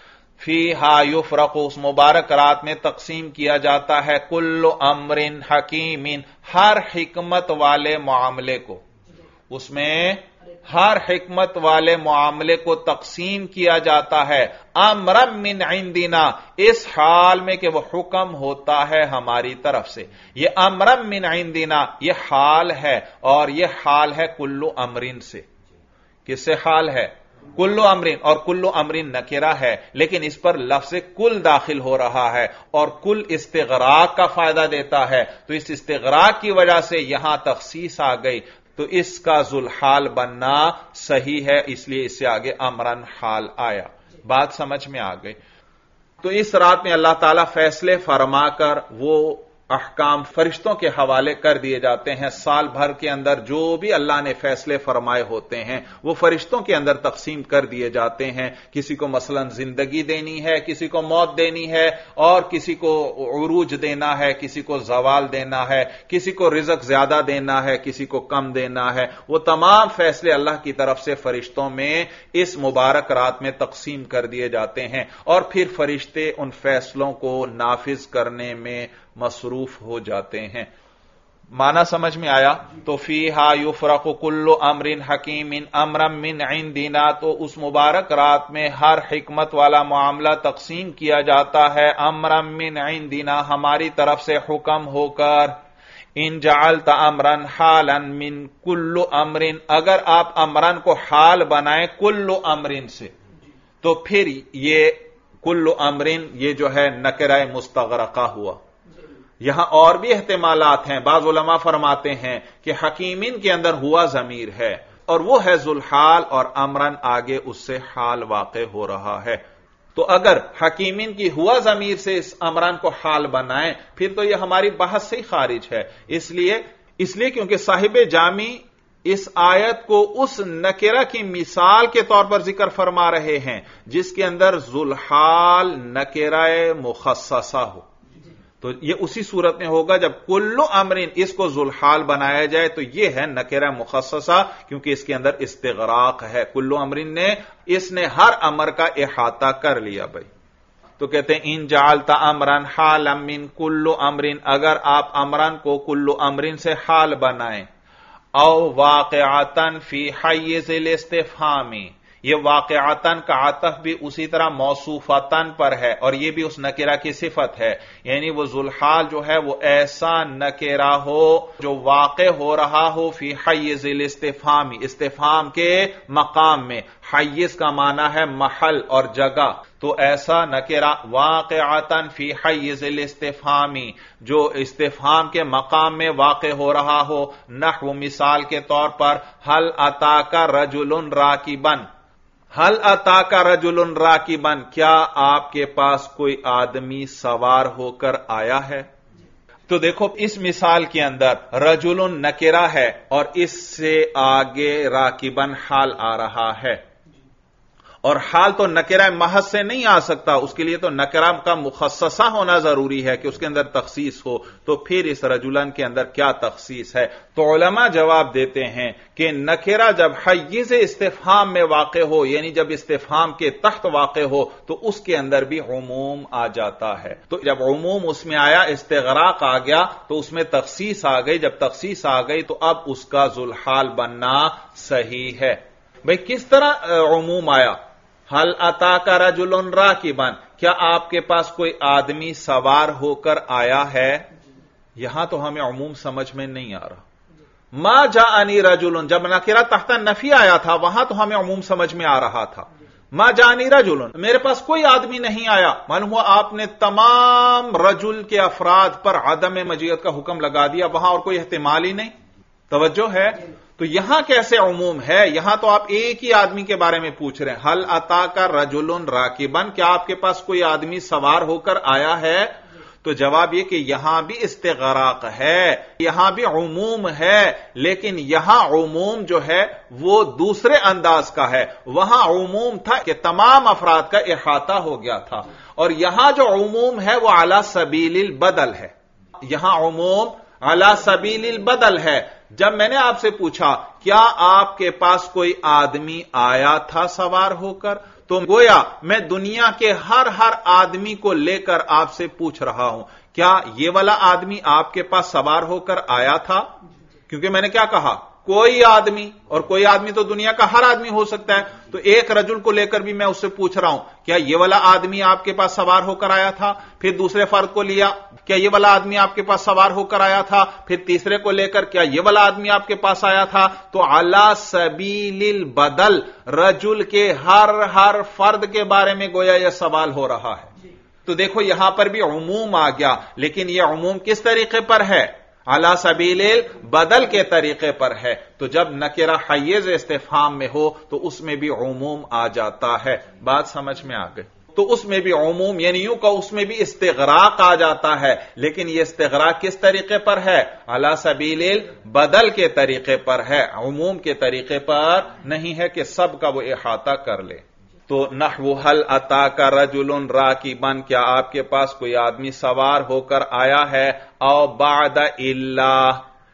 فیہا یفرق، اس مبارک رات میں تقسیم کیا جاتا ہے، کل امر حکیم، ہر حکمت والے معاملے کو، اس میں ہر حکمت والے معاملے کو تقسیم کیا جاتا ہے امرم من عندنا، اس حال میں کہ وہ حکم ہوتا ہے ہماری طرف سے. یہ امرم من عندنا یہ حال ہے، اور یہ حال ہے کلو امرن سے. کس سے حال ہے؟ کلو امرن، اور کلو امرن نکرہ ہے، لیکن اس پر لفظ کل داخل ہو رہا ہے، اور کل استغراق کا فائدہ دیتا ہے، تو اس استغراق کی وجہ سے یہاں تخصیص آ گئی، تو اس کا ذوالحال بننا صحیح ہے، اس لیے اس سے آگے امرن حال آیا. بات سمجھ میں آ گئی؟ تو اس رات میں اللہ تعالی فیصلے فرما کر وہ احکام فرشتوں کے حوالے کر دیے جاتے ہیں. سال بھر کے اندر جو بھی اللہ نے فیصلے فرمائے ہوتے ہیں وہ فرشتوں کے اندر تقسیم کر دیے جاتے ہیں. کسی کو مثلا زندگی دینی ہے، کسی کو موت دینی ہے، اور کسی کو عروج دینا ہے، کسی کو زوال دینا ہے، کسی کو رزق زیادہ دینا ہے، کسی کو کم دینا ہے. وہ تمام فیصلے اللہ کی طرف سے فرشتوں میں اس مبارک رات میں تقسیم کر دیے جاتے ہیں، اور پھر فرشتے ان فیصلوں کو نافذ کرنے میں مصروف ہو جاتے ہیں. معنی سمجھ میں آیا؟ تو فیہا یفرق کل امر حکیم امرا من عندنا، تو اس مبارک رات میں ہر حکمت والا معاملہ تقسیم کیا جاتا ہے امرا من عندنا، ہماری طرف سے حکم ہو کر. ان جعلت امرا حالا من کل امر، اگر آپ امرن کو حال بنائیں کل امرن سے، تو پھر یہ کل امرن یہ جو ہے نکرہ مستغرقہ ہوا. یہاں اور بھی احتمالات ہیں. بعض علماء فرماتے ہیں کہ حکیمین کے اندر ہوا ضمیر ہے، اور وہ ہے ذوالحال، اور امرن آگے اس سے حال واقع ہو رہا ہے. تو اگر حکیمین کی ہوا ضمیر سے اس امرن کو حال بنائیں پھر تو یہ ہماری بحث سے ہی خارج ہے. اس لیے کیونکہ صاحب جامی اس آیت کو اس نکرہ کی مثال کے طور پر ذکر فرما رہے ہیں جس کے اندر ذوالحال نکرہ مخصصہ ہو. تو یہ اسی صورت میں ہوگا جب کل امرن اس کو ذوالحال بنایا جائے، تو یہ ہے نکرہ مخصصہ، کیونکہ اس کے اندر استغراق ہے. کل امرن اس نے ہر امر کا احاطہ کر لیا. بھائی تو کہتے ہیں ان جعلت امرا حالا من کل امرن، اگر آپ امرن کو کل امرن سے حال بنائیں، او واقعتن فی حیز الاستفہام، یہ واقعتن کا عطف بھی اسی طرح موصوفتن پر ہے، اور یہ بھی اس نکرہ کی صفت ہے. یعنی وہ ذوالحال جو ہے وہ ایسا نکرہ ہو جو واقع ہو رہا ہو فی حیز الاستفہام، استفہام کے مقام میں. حیز کا معنی ہے محل اور جگہ، تو ایسا نکرہ واقعتن فی حیز الاستفہام جو استفہام کے مقام میں واقع ہو رہا ہو. نحو مثال کے طور پر هل اتاک رجل راکبا، هل اتاک رجل راکبا، کیا آپ کے پاس کوئی آدمی سوار ہو کر آیا ہے؟ تو دیکھو اس مثال کے اندر رجل نکرہ ہے اور اس سے آگے راکبا حال آ رہا ہے، اور حال تو نکرہ محض سے نہیں آ سکتا، اس کے لیے تو نکرہ کا مخصصہ ہونا ضروری ہے کہ اس کے اندر تخصیص ہو. تو پھر اس رجلن کے اندر کیا تخصیص ہے؟ تو علماء جواب دیتے ہیں کہ نکرہ جب حیز استفہام میں واقع ہو، یعنی جب استفہام کے تحت واقع ہو، تو اس کے اندر بھی عموم آ جاتا ہے. تو جب عموم اس میں آیا، استغراق آ گیا، تو اس میں تخصیص آ گئی. جب تخصیص آ گئی تو اب اس کا ذوالحال بننا صحیح ہے. بھئی کس طرح عموم آیا؟ هل اتاک رجل راکبا، کیا آپ کے پاس کوئی آدمی سوار ہو کر آیا ہے؟ یہاں تو ہمیں عموم سمجھ میں نہیں آ رہا. ما جاءنی رجل، جب نکرہ تحت نفی آیا تھا وہاں تو ہمیں عموم سمجھ میں آ رہا تھا. ما جاءنی رجل، میرے پاس کوئی آدمی نہیں آیا، معلوم ہوا آپ نے تمام رجل کے افراد پر عدم مجیت کا حکم لگا دیا، وہاں اور کوئی احتمال ہی نہیں. توجہ ہے؟ تو یہاں کیسے عموم ہے؟ یہاں تو آپ ایک ہی آدمی کے بارے میں پوچھ رہے ہیں. هل اتاک رجل راکبا، کیا آپ کے پاس کوئی آدمی سوار ہو کر آیا ہے؟ تو جواب یہ کہ یہاں بھی استغراق ہے، یہاں بھی عموم ہے، لیکن یہاں عموم جو ہے وہ دوسرے انداز کا ہے. وہاں عموم تھا کہ تمام افراد کا احاطہ ہو گیا تھا، اور یہاں جو عموم ہے وہ علی سبیل البدل ہے. یہاں عموم علی سبیل البدل ہے. جب میں نے آپ سے پوچھا کیا آپ کے پاس کوئی آدمی آیا تھا سوار ہو کر، تو گویا میں دنیا کے ہر آدمی کو لے کر آپ سے پوچھ رہا ہوں کیا یہ والا آدمی آپ کے پاس سوار ہو کر آیا تھا؟ کیونکہ میں نے کیا کہا؟ کوئی آدمی، اور کوئی آدمی تو دنیا کا ہر آدمی ہو سکتا ہے. تو ایک رجل کو لے کر بھی میں اس سے پوچھ رہا ہوں کیا یہ والا آدمی آپ کے پاس سوار ہو کر آیا تھا؟ پھر دوسرے فرد کو لیا، کیا یہ والا آدمی آپ کے پاس سوار ہو کر آیا تھا؟ پھر تیسرے کو لے کر کیا یہ والا آدمی آپ کے پاس آیا تھا؟ تو علی سبیل البدل رجل کے ہر فرد کے بارے میں گویا یہ سوال ہو رہا ہے. تو دیکھو یہاں پر بھی عموم آ گیا، لیکن یہ عموم کس طریقے پر ہے؟ علی سبیل البدل کے طریقے پر ہے. تو جب نکرہ حیز استفہام میں ہو تو اس میں بھی عموم آ جاتا ہے. بات سمجھ میں آ گئی؟ تو اس میں بھی عموم، یعنی یوں کہ اس میں بھی استغراق آ جاتا ہے، لیکن یہ استغراق کس طریقے پر ہے؟ علی سبیل البدل کے طریقے پر ہے، عموم کے طریقے پر نہیں ہے کہ سب کا وہ احاطہ کر لے. تو نحو حل اتاک رجل راکبا، کیا آپ کے پاس کوئی آدمی سوار ہو کر آیا ہے؟ او بعد الا،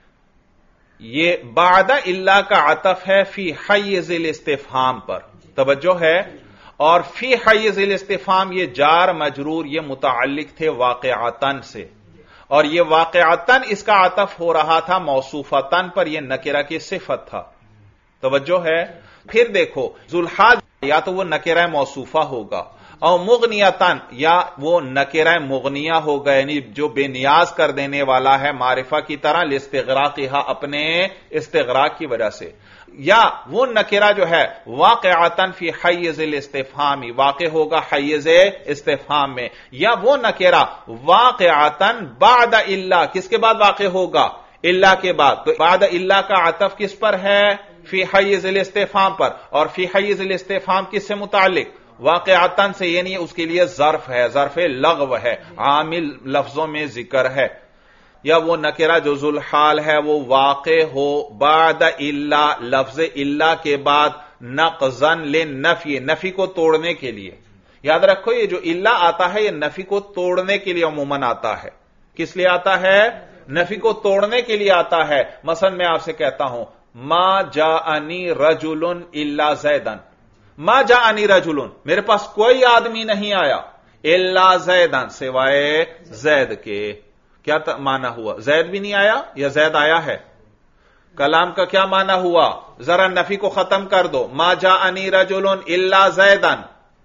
یہ بعد الا کا عطف ہے فی حیز الاستفہام پر، توجہ ہے. اور فی حیز الاستفہام یہ جار مجرور یہ متعلق تھے واقعتن سے، اور یہ واقعتن اس کا عطف ہو رہا تھا موصوفتن پر، یہ نکرہ کی صفت تھا. توجہ ہے. پھر دیکھو ذوالحال یا تو وہ نکرہ موصوفہ ہوگا، اور مغنیتن یا وہ نکرہ مغنیہ ہوگا، یعنی جو بے نیاز کر دینے والا ہے معرفہ کی طرح، لاستغراقھا اپنے استغراق کی وجہ سے. یا وہ نکرہ جو ہے واقعتن فی حیز الاستفہام، واقع ہوگا حیز استفہام میں. یا وہ نکرہ واقعتن بعد الا، کس کے بعد واقع ہوگا؟ الا کے بعد. تو بعد الا کا عطف کس پر ہے؟ فی حیز الاستفہام پر. اور فی حیز الاستفہام کس سے متعلق؟ واقعتن سے، یعنی اس کے لیے ظرف ہے، ظرف لغو ہے، عامل لفظوں میں ذکر ہے. یا وہ نکرہ جو ذوالحال ہے وہ واقع ہو بعد الا، لفظ الا کے بعد، نقضا للنفی، نفی کو توڑنے کے لیے. یاد رکھو یہ جو الا آتا ہے یہ نفی کو توڑنے کے لیے عموماً آتا ہے. کس لیے آتا ہے؟ نفی کو توڑنے کے لیے آتا ہے. مثلا میں آپ سے کہتا ہوں ما جاءنی رجل الا زیدن، ما جاءنی رجل، میرے پاس کوئی آدمی نہیں آیا، الا زیدن، سوائے زید کے. کیا معنی ہوا؟ زید بھی نہیں آیا یا زید آیا ہے؟ کلام کا کیا معنی ہوا؟ ذرا نفی کو ختم کر دو. ما جاءنی رجل الا زیدن،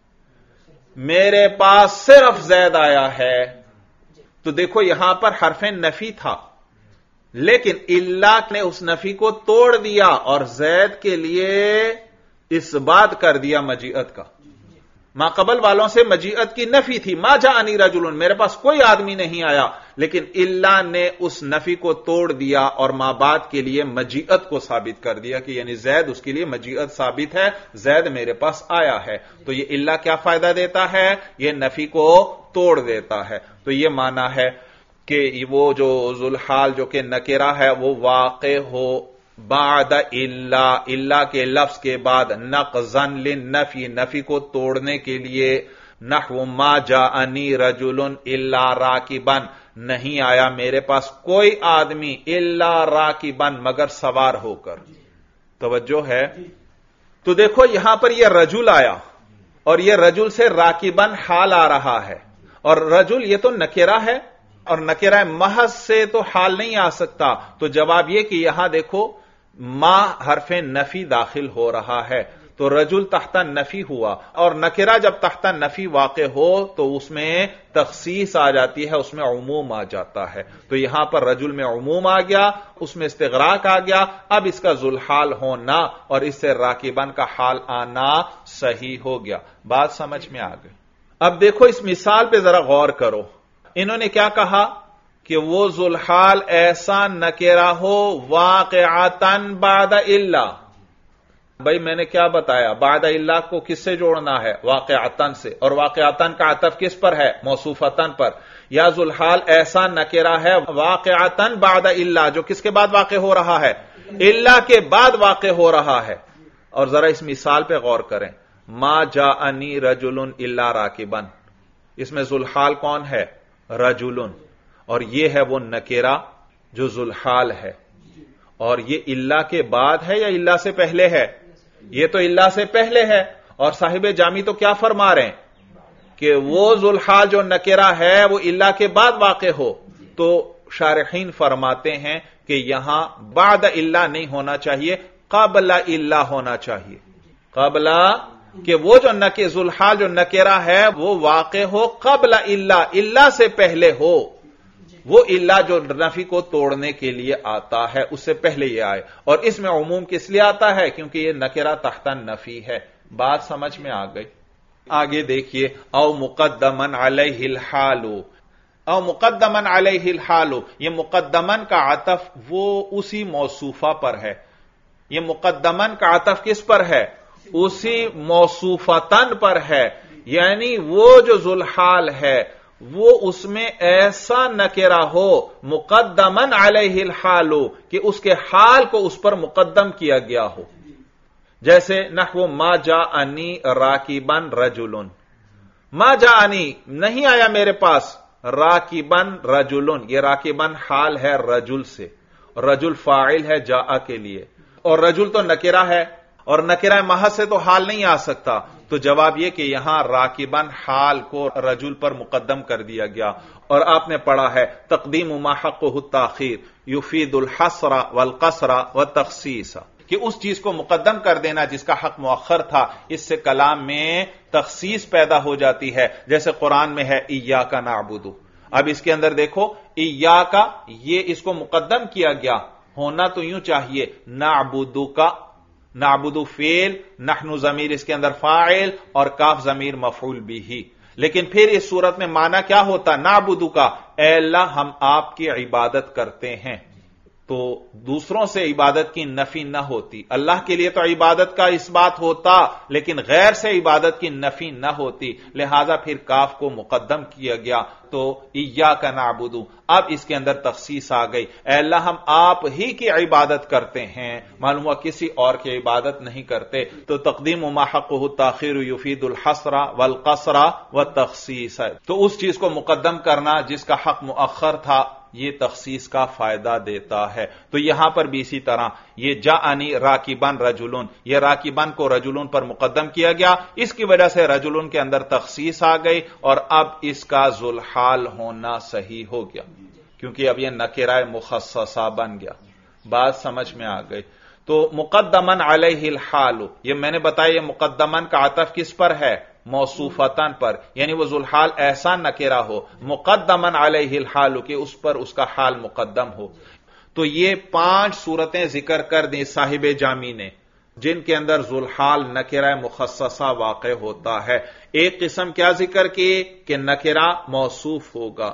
میرے پاس صرف زید آیا ہے. تو دیکھو یہاں پر حرف نفی تھا، لیکن اللہ نے اس نفی کو توڑ دیا اور زید کے لیے اثبات کر دیا مجیعت کا. ما قبل والوں سے مجیعت کی نفی تھی، ما جاءنی رجل، میرے پاس کوئی آدمی نہیں آیا، لیکن اللہ نے اس نفی کو توڑ دیا اور ما بعد کے لیے مجیعت کو ثابت کر دیا کہ یعنی زید، اس کے لیے مجیعت ثابت ہے، زید میرے پاس آیا ہے. تو یہ اللہ کیا فائدہ دیتا ہے؟ یہ نفی کو توڑ دیتا ہے. تو یہ معنی ہے کہ وہ جو ذوالحال جو کہ نکرہ ہے وہ واقع ہو بعد الا کے لفظ کے بعد، نقضا للنفی، نفی کو توڑنے کے لیے. نحو ما جاءنی رجل الا راکبا، نہیں آیا میرے پاس کوئی آدمی الا راکبا، مگر سوار ہو کر. توجہ ہے. تو دیکھو یہاں پر یہ رجل آیا اور یہ رجل سے راکبا حال آ رہا ہے، اور رجل یہ تو نکرہ ہے اور نکرہ محض سے تو حال نہیں آ سکتا. تو جواب یہ کہ یہاں دیکھو ما حرف نفی داخل ہو رہا ہے، تو رجل تحت نفی ہوا، اور نکرہ جب تحت نفی واقع ہو تو اس میں تخصیص آ جاتی ہے، اس میں عموم آ جاتا ہے. تو یہاں پر رجل میں عموم آ گیا، اس میں استغراق آ گیا. اب اس کا ذوالحال ہونا اور اس سے راکبن کا حال آنا صحیح ہو گیا. بات سمجھ میں آ گئی. اب دیکھو اس مثال پہ ذرا غور کرو. انہوں نے کیا کہا کہ وہ ذوالحال ایسا نکرہ ہو واقعتن بعد الا. بھائی میں نے کیا بتایا؟ بعد الا کو کس سے جوڑنا ہے؟ واقعتن سے. اور واقعتن کا عطف کس پر ہے؟ موصوفتن پر. یا ذوالحال ایسا نکرہ ہے واقعتن بعد الا، جو کس کے بعد واقع ہو رہا ہے؟ الا کے بعد واقع ہو رہا ہے. اور ذرا اس مثال پہ غور کریں. ما جاءنی رجل الا راکبا، اس میں ذوالحال کون ہے؟ رجل. اور یہ ہے وہ نکرہ جو ذوالحال ہے. اور یہ اللہ کے بعد ہے یا اللہ سے پہلے ہے؟ یہ تو اللہ سے پہلے ہے. اور صاحب جامی تو کیا فرما رہے ہیں کہ وہ ذوالحال جو نکرہ ہے وہ اللہ کے بعد واقع ہو. تو شارحین فرماتے ہیں کہ یہاں بعد الا نہیں ہونا چاہیے، قبل الا ہونا چاہیے. قبل کہ وہ جو ذوالحال جو نکرہ ہے وہ واقع ہو قبل الا سے پہلے ہو. وہ الا جو نفی کو توڑنے کے لیے آتا ہے اس سے پہلے یہ آئے. اور اس میں عموم کس لیے آتا ہے؟ کیونکہ یہ نکرہ تحت نفی ہے. بات سمجھ میں آ گئی؟ آگے دیکھیے، او مقدمن علیہ الحال. او مقدمن علیہ الحال، یہ مقدمن کا عطف وہ اسی موصوفہ پر ہے. یہ مقدمن کا عطف کس پر ہے؟ اسی موصوفتن پر ہے. یعنی وہ جو ذوالحال ہے وہ اس میں ایسا نکرہ ہو مقدمن علیہ الحال کہ اس کے حال کو اس پر مقدم کیا گیا ہو. جیسے نحو ما جاءنی راکبن رجل، ما جاءنی نہیں آیا میرے پاس، راکبن رجل، یہ راکبن حال ہے رجل سے، رجل فاعل ہے جاء کے لیے، اور رجل تو نکرہ ہے، اور نکرہ محض سے تو حال نہیں آ سکتا. تو جواب یہ کہ یہاں راکبن حال کو رجل پر مقدم کر دیا گیا. اور آپ نے پڑھا ہے تقدیم ما حقہ التاخیر یفید الحصر والقصر والتخصیص، کہ اس چیز کو مقدم کر دینا جس کا حق مؤخر تھا، اس سے کلام میں تخصیص پیدا ہو جاتی ہے. جیسے قرآن میں ہے ایاک نعبد. اب اس کے اندر دیکھو ایاک، یہ اس کو مقدم کیا گیا، ہونا تو یوں چاہیے نعبد کا، نعبد فعل، نحن ضمیر اس کے اندر فاعل، اور کاف ضمیر مفعول بھی. لیکن پھر اس صورت میں معنی کیا ہوتا؟ نعبد کا، اے اللہ ہم آپ کی عبادت کرتے ہیں. تو دوسروں سے عبادت کی نفی نہ ہوتی. اللہ کے لیے تو عبادت کا اس بات ہوتا، لیکن غیر سے عبادت کی نفی نہ ہوتی. لہذا پھر کاف کو مقدم کیا گیا تو ایاک نعبد. اب اس کے اندر تخصیص آ گئی، اے اللہ ہم آپ ہی کی عبادت کرتے ہیں، معلوم ہوا کسی اور کی عبادت نہیں کرتے. تو تقدیم ما حقہ التاخیر یفید الحصر والقصر والتخصیص. تو اس چیز کو مقدم کرنا جس کا حق مؤخر تھا، یہ تخصیص کا فائدہ دیتا ہے. تو یہاں پر بھی اسی طرح یہ جاءنی راکبن رجلن، یہ راکبن کو رجلن پر مقدم کیا گیا، اس کی وجہ سے رجلن کے اندر تخصیص آ گئی، اور اب اس کا ذوالحال ہونا صحیح ہو گیا کیونکہ اب یہ نکرہ مخصصہ بن گیا. بات سمجھ میں آ گئی؟ تو مقدمن علیہ الحال، یہ میں نے بتایا یہ مقدمن کا عطف کس پر ہے؟ موصوفتن پر، یعنی وہ ذوالحال ایسا نکرہ ہو مقدمن علیہ الحال کہ اس پر اس کا حال مقدم ہو. تو یہ 5 صورتیں ذکر کر دیں صاحب جامی نے جن کے اندر ذوالحال نکرہ مخصصہ واقع ہوتا ہے. ایک قسم کیا ذکر کی کہ نکرہ موصوف ہوگا.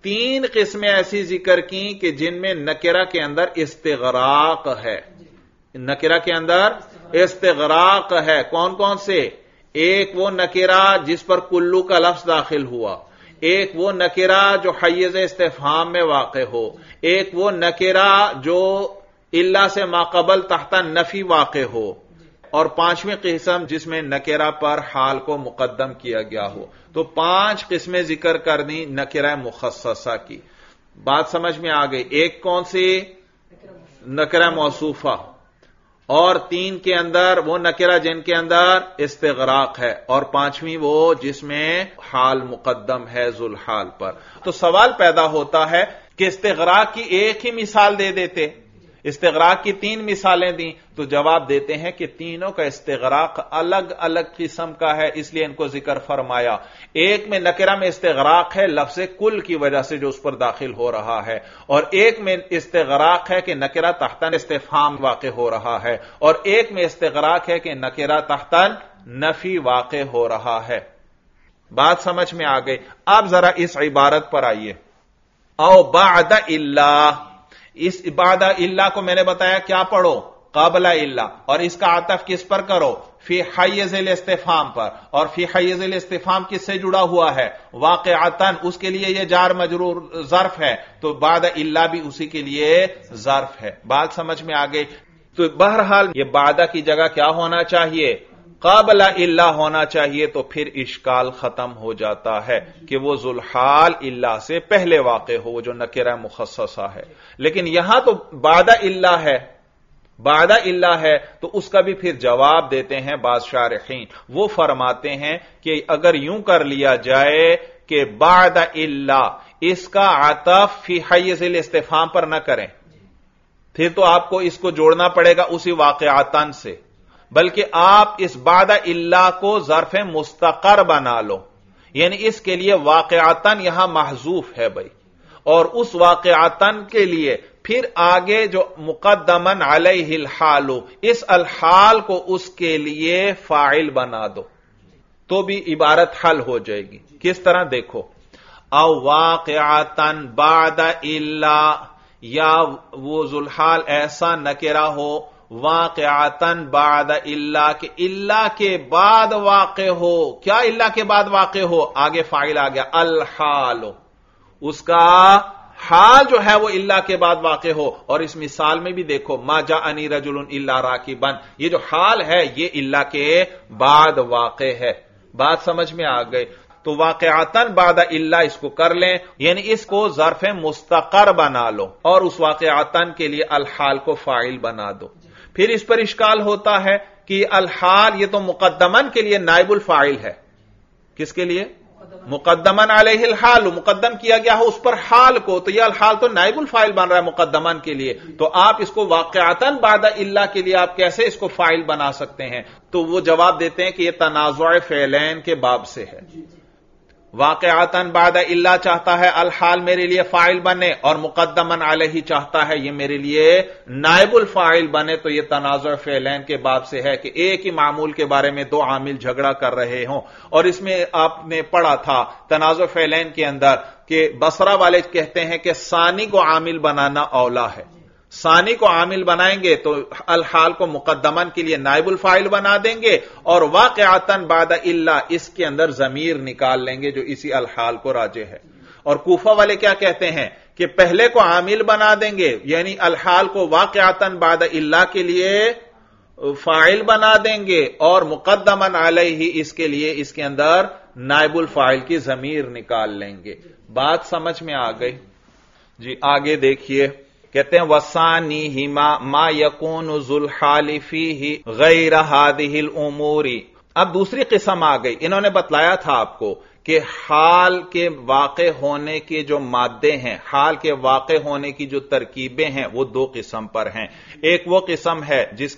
3 قسمیں ایسی ذکر کی کہ جن میں نکرہ کے اندر استغراق ہے. نکرہ کے اندر استغراق ہے. کون کون سے؟ ایک وہ نکرہ جس پر کلو کا لفظ داخل ہوا، ایک وہ نکرہ جو حیز استفہام میں واقع ہو، ایک وہ نکرہ جو الا سے ماقبل تحت نفی واقع ہو، اور 5ویں قسم جس میں نکرہ پر حال کو مقدم کیا گیا ہو. تو 5 قسمیں ذکر کر دیں نکرہ مخصصہ کی. بات سمجھ میں آ گئی؟ ایک کون سی؟ نکرہ موصوفہ، اور 3 کے اندر وہ نکرہ جن کے اندر استغراق ہے، اور 5ویں وہ جس میں حال مقدم ہے ذوالحال پر. تو سوال پیدا ہوتا ہے کہ استغراق کی ایک ہی مثال دے دیتے، استغراق کی 3 مثالیں دیں تو جواب دیتے ہیں کہ تینوں کا استغراق الگ الگ قسم کا ہے، اس لیے ان کو ذکر فرمایا. ایک میں نکرہ میں استغراق ہے لفظ کل کی وجہ سے جو اس پر داخل ہو رہا ہے، اور ایک میں استغراق ہے کہ نکرہ تحت استفہام واقع ہو رہا ہے، اور ایک میں استغراق ہے کہ نکرہ تحت نفی واقع ہو رہا ہے. بات سمجھ میں آ گئی؟ اب ذرا اس عبارت پر آئیے، او بعد الا. اس بعد الا کو میں نے بتایا کیا پڑھو؟ قبل الا، اور اس کا عطف کس پر کرو؟ فی حیز الاستفہام پر. اور فی حیز الاستفہام کس سے جڑا ہوا ہے؟ واقعتاً، اس کے لیے یہ جار مجرور ظرف ہے، تو بعد الا بھی اسی کے لیے ظرف ہے. بات سمجھ میں آ گئی؟ تو بہرحال یہ بعد کی جگہ کیا ہونا چاہیے؟ قبل الا ہونا چاہیے. تو پھر اشکال ختم ہو جاتا ہے کہ وہ ذوالحال الا سے پہلے واقع ہو، وہ جو نکرہ مخصصہ ہے. لیکن یہاں تو بعد الا ہے، بعد الا ہے، تو اس کا بھی پھر جواب دیتے ہیں بعض شارحین. وہ فرماتے ہیں کہ اگر یوں کر لیا جائے کہ بعد الا اس کا عطف فی حیز الاستفہام پر نہ کریں، پھر تو آپ کو اس کو جوڑنا پڑے گا اسی واقعاتن سے، بلکہ آپ اس بعد الا کو ظرف مستقر بنا لو، یعنی اس کے لیے واقعاتن یہاں محذوف ہے بھائی، اور اس واقعاتن کے لیے پھر آگے جو مقدمن علیہ الحال، اس الحال کو اس کے لیے فاعل بنا دو تو بھی عبارت حل ہو جائے گی۔ کس طرح دیکھو، او واقعاتن بعد الا، یا وہ ذوالحال ایسا نکرہ ہو واقعاتن بعد الا، کہ الا کے بعد واقع ہو۔ کیا الا کے بعد واقع ہو؟ آگے فاعل آ گیا الحال، اس کا حال جو ہے وہ الا کے بعد واقع ہو۔ اور اس مثال میں بھی دیکھو، ما جاءنی رجل الا راکبا، یہ جو حال ہے یہ الا کے بعد واقع ہے۔ بات سمجھ میں آ گئی؟ تو واقعاتن بعد الا اس کو کر لیں، یعنی اس کو ظرف مستقر بنا لو اور اس واقعاتن کے لیے الحال کو فاعل بنا دو۔ پھر اس پر اشکال ہوتا ہے کہ الحال یہ تو مقدمن کے لیے نائب الفاعل ہے۔ کس کے لیے؟ مقدمن علیہ الحال، مقدم کیا گیا ہو اس پر حال کو، تو یہ الحال تو نائب الفاعل بن رہا ہے مقدمن کے لیے، تو آپ اس کو واقعاتن بعد الا کے لیے آپ کیسے اس کو فاعل بنا سکتے ہیں؟ تو وہ جواب دیتے ہیں کہ یہ تنازع فعلین کے باب سے ہے۔ واقعاتن بعد الا چاہتا ہے الحال میرے لیے فاعل بنے، اور مقدمن علیہ چاہتا ہے یہ میرے لیے نائب الفاعل بنے، تو یہ تنازع فعلین کے باب سے ہے کہ ایک ہی معمول کے بارے میں دو عامل جھگڑا کر رہے ہوں۔ اور اس میں آپ نے پڑھا تھا تنازع فعلین کے اندر کہ بصرہ والے کہتے ہیں کہ ثانی کو عامل بنانا اولا ہے، ثانی کو عامل بنائیں گے تو الحال کو مقدمن کے لیے نائب الفاعل بنا دیں گے، اور واقعاتن بعد الا اس کے اندر ضمیر نکال لیں گے جو اسی الحال کو راجع ہے۔ اور کوفہ والے کیا کہتے ہیں کہ پہلے کو عامل بنا دیں گے، یعنی الحال کو واقعاتن بعد الا کے لیے فاعل بنا دیں گے، اور مقدمن علیہ اس کے لیے اس کے اندر نائب الفاعل کی ضمیر نکال لیں گے۔ بات سمجھ میں آ گئی؟ جی آگے دیکھیے، کہتے ہیں وَثَانِيهِمَا مَا يَكُونُ ذُو الْحَالِ فِيهِ غَيْرَ هَذِهِ الْأُمُورِ۔ اب دوسری قسم آ گئی، انہوں نے بتلایا تھا آپ کو کہ حال کے واقع ہونے کے جو مادے ہیں، حال کے واقع ہونے کی جو ترکیبیں ہیں وہ دو قسم پر ہیں۔ ایک وہ قسم ہے جس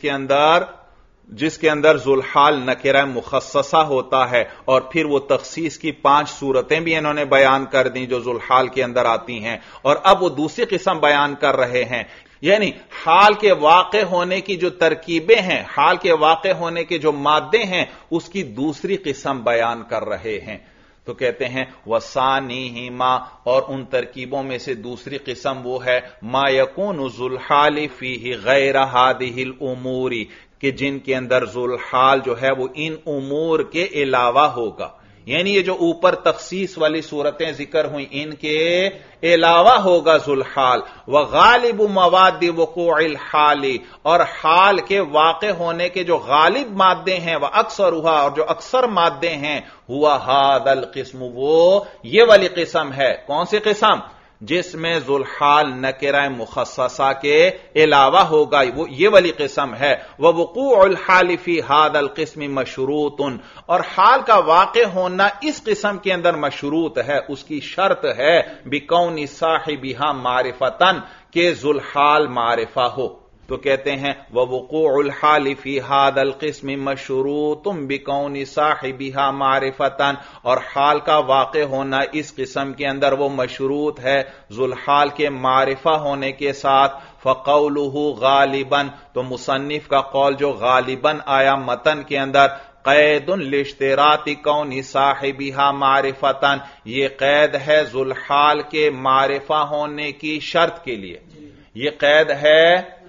کے اندر ذوالحال نکرہ مخصصہ ہوتا ہے، اور پھر وہ تخصیص کی 5 صورتیں بھی انہوں نے بیان کر دیں جو ذوالحال کے اندر آتی ہیں، اور اب وہ دوسری قسم بیان کر رہے ہیں، یعنی حال کے واقع ہونے کی جو ترکیبیں ہیں، حال کے واقع ہونے کے جو مادے ہیں، اس کی دوسری قسم بیان کر رہے ہیں۔ تو کہتے ہیں وَثَانِيهِمَا، اور ان ترکیبوں میں سے دوسری قسم وہ ہے مَا يَكُونُ ذُو الْحَالِ فِيهِ غَيْرَ هَذِهِ الْأُمُورِ، کہ جن کے اندر ذوالحال جو ہے وہ ان امور کے علاوہ ہوگا، یعنی یہ جو اوپر تخصیص والی صورتیں ذکر ہوئیں ان کے علاوہ ہوگا ذوالحال۔ وغالب مواد وقوع الحال، اور حال کے واقع ہونے کے جو غالب مادے ہیں، وہ اکثرها، اور جو اکثر مادے ہیں، ہوا هذا القسم، وہ یہ والی قسم ہے۔ کون سی قسم؟ جس میں ذوالحال نکرہ مخصصہ کے علاوہ ہوگا، وہ یہ والی قسم ہے۔ ووقوع الحال فی هذا القسم مشروط، اور حال کا واقع ہونا اس قسم کے اندر مشروط ہے، اس کی شرط ہے بکون صاحبها معرفتن، کہ ذوالحال معرفہ ہو۔ تو کہتے ہیں ووقوع الحال فی هذا القسم مشروط بکون صاحبها معرفتن، اور حال کا واقع ہونا اس قسم کے اندر وہ مشروط ہے ذوالحال کے معرفہ ہونے کے ساتھ۔ فقوله غالبا، تو مصنف کا قول جو غالباً آیا متن کے اندر، قید لاشتراط کون صاحبها معرفتن، یہ قید ہے ذوالحال کے معرفہ ہونے کی شرط کے لیے، یہ قید ہے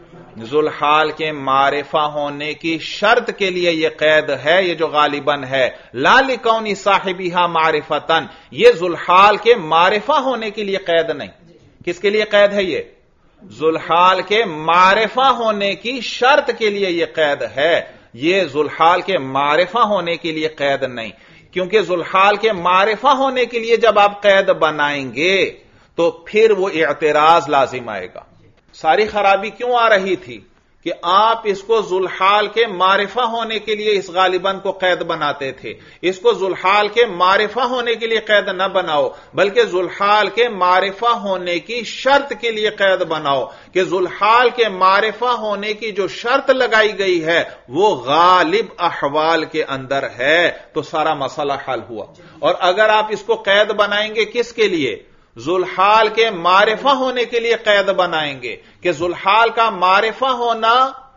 ذوالحال کے معرفہ ہونے کی شرط کے لیے یہ قید ہے، یہ جو غالباً ہے۔ لا لکون صاحبها معرفتن، یہ ذوالحال کے معرفہ ہونے کے لیے قید نہیں۔ کس کے لیے قید ہے؟ یہ ذوالحال کے معرفہ ہونے کی شرط کے لیے یہ قید ہے، یہ ذوالحال کے معرفہ ہونے کے لیے قید نہیں، کیونکہ ذوالحال کے معرفہ ہونے کے لیے جب آپ قید بنائیں گے تو پھر وہ اعتراض لازم آئے گا۔ ساری خرابی کیوں آ رہی تھی کہ آپ اس کو ذوالحال کے معرفہ ہونے کے لیے اس غالباً کو قید بناتے تھے. اس کو ذوالحال کے معرفہ ہونے کے لیے قید نہ بناؤ بلکہ ذوالحال کے معرفہ ہونے کی شرط کے لیے قید بناؤ کہ ذوالحال کے معرفہ ہونے کی جو شرط لگائی گئی ہے وہ غالب احوال کے اندر ہے تو سارا مسئلہ حل ہوا. اور اگر آپ اس کو قید بنائیں گے کس کے لیے؟ ذوالحال کے معرفہ ہونے کے لیے قید بنائیں گے کہ ذوالحال کا معرفہ ہونا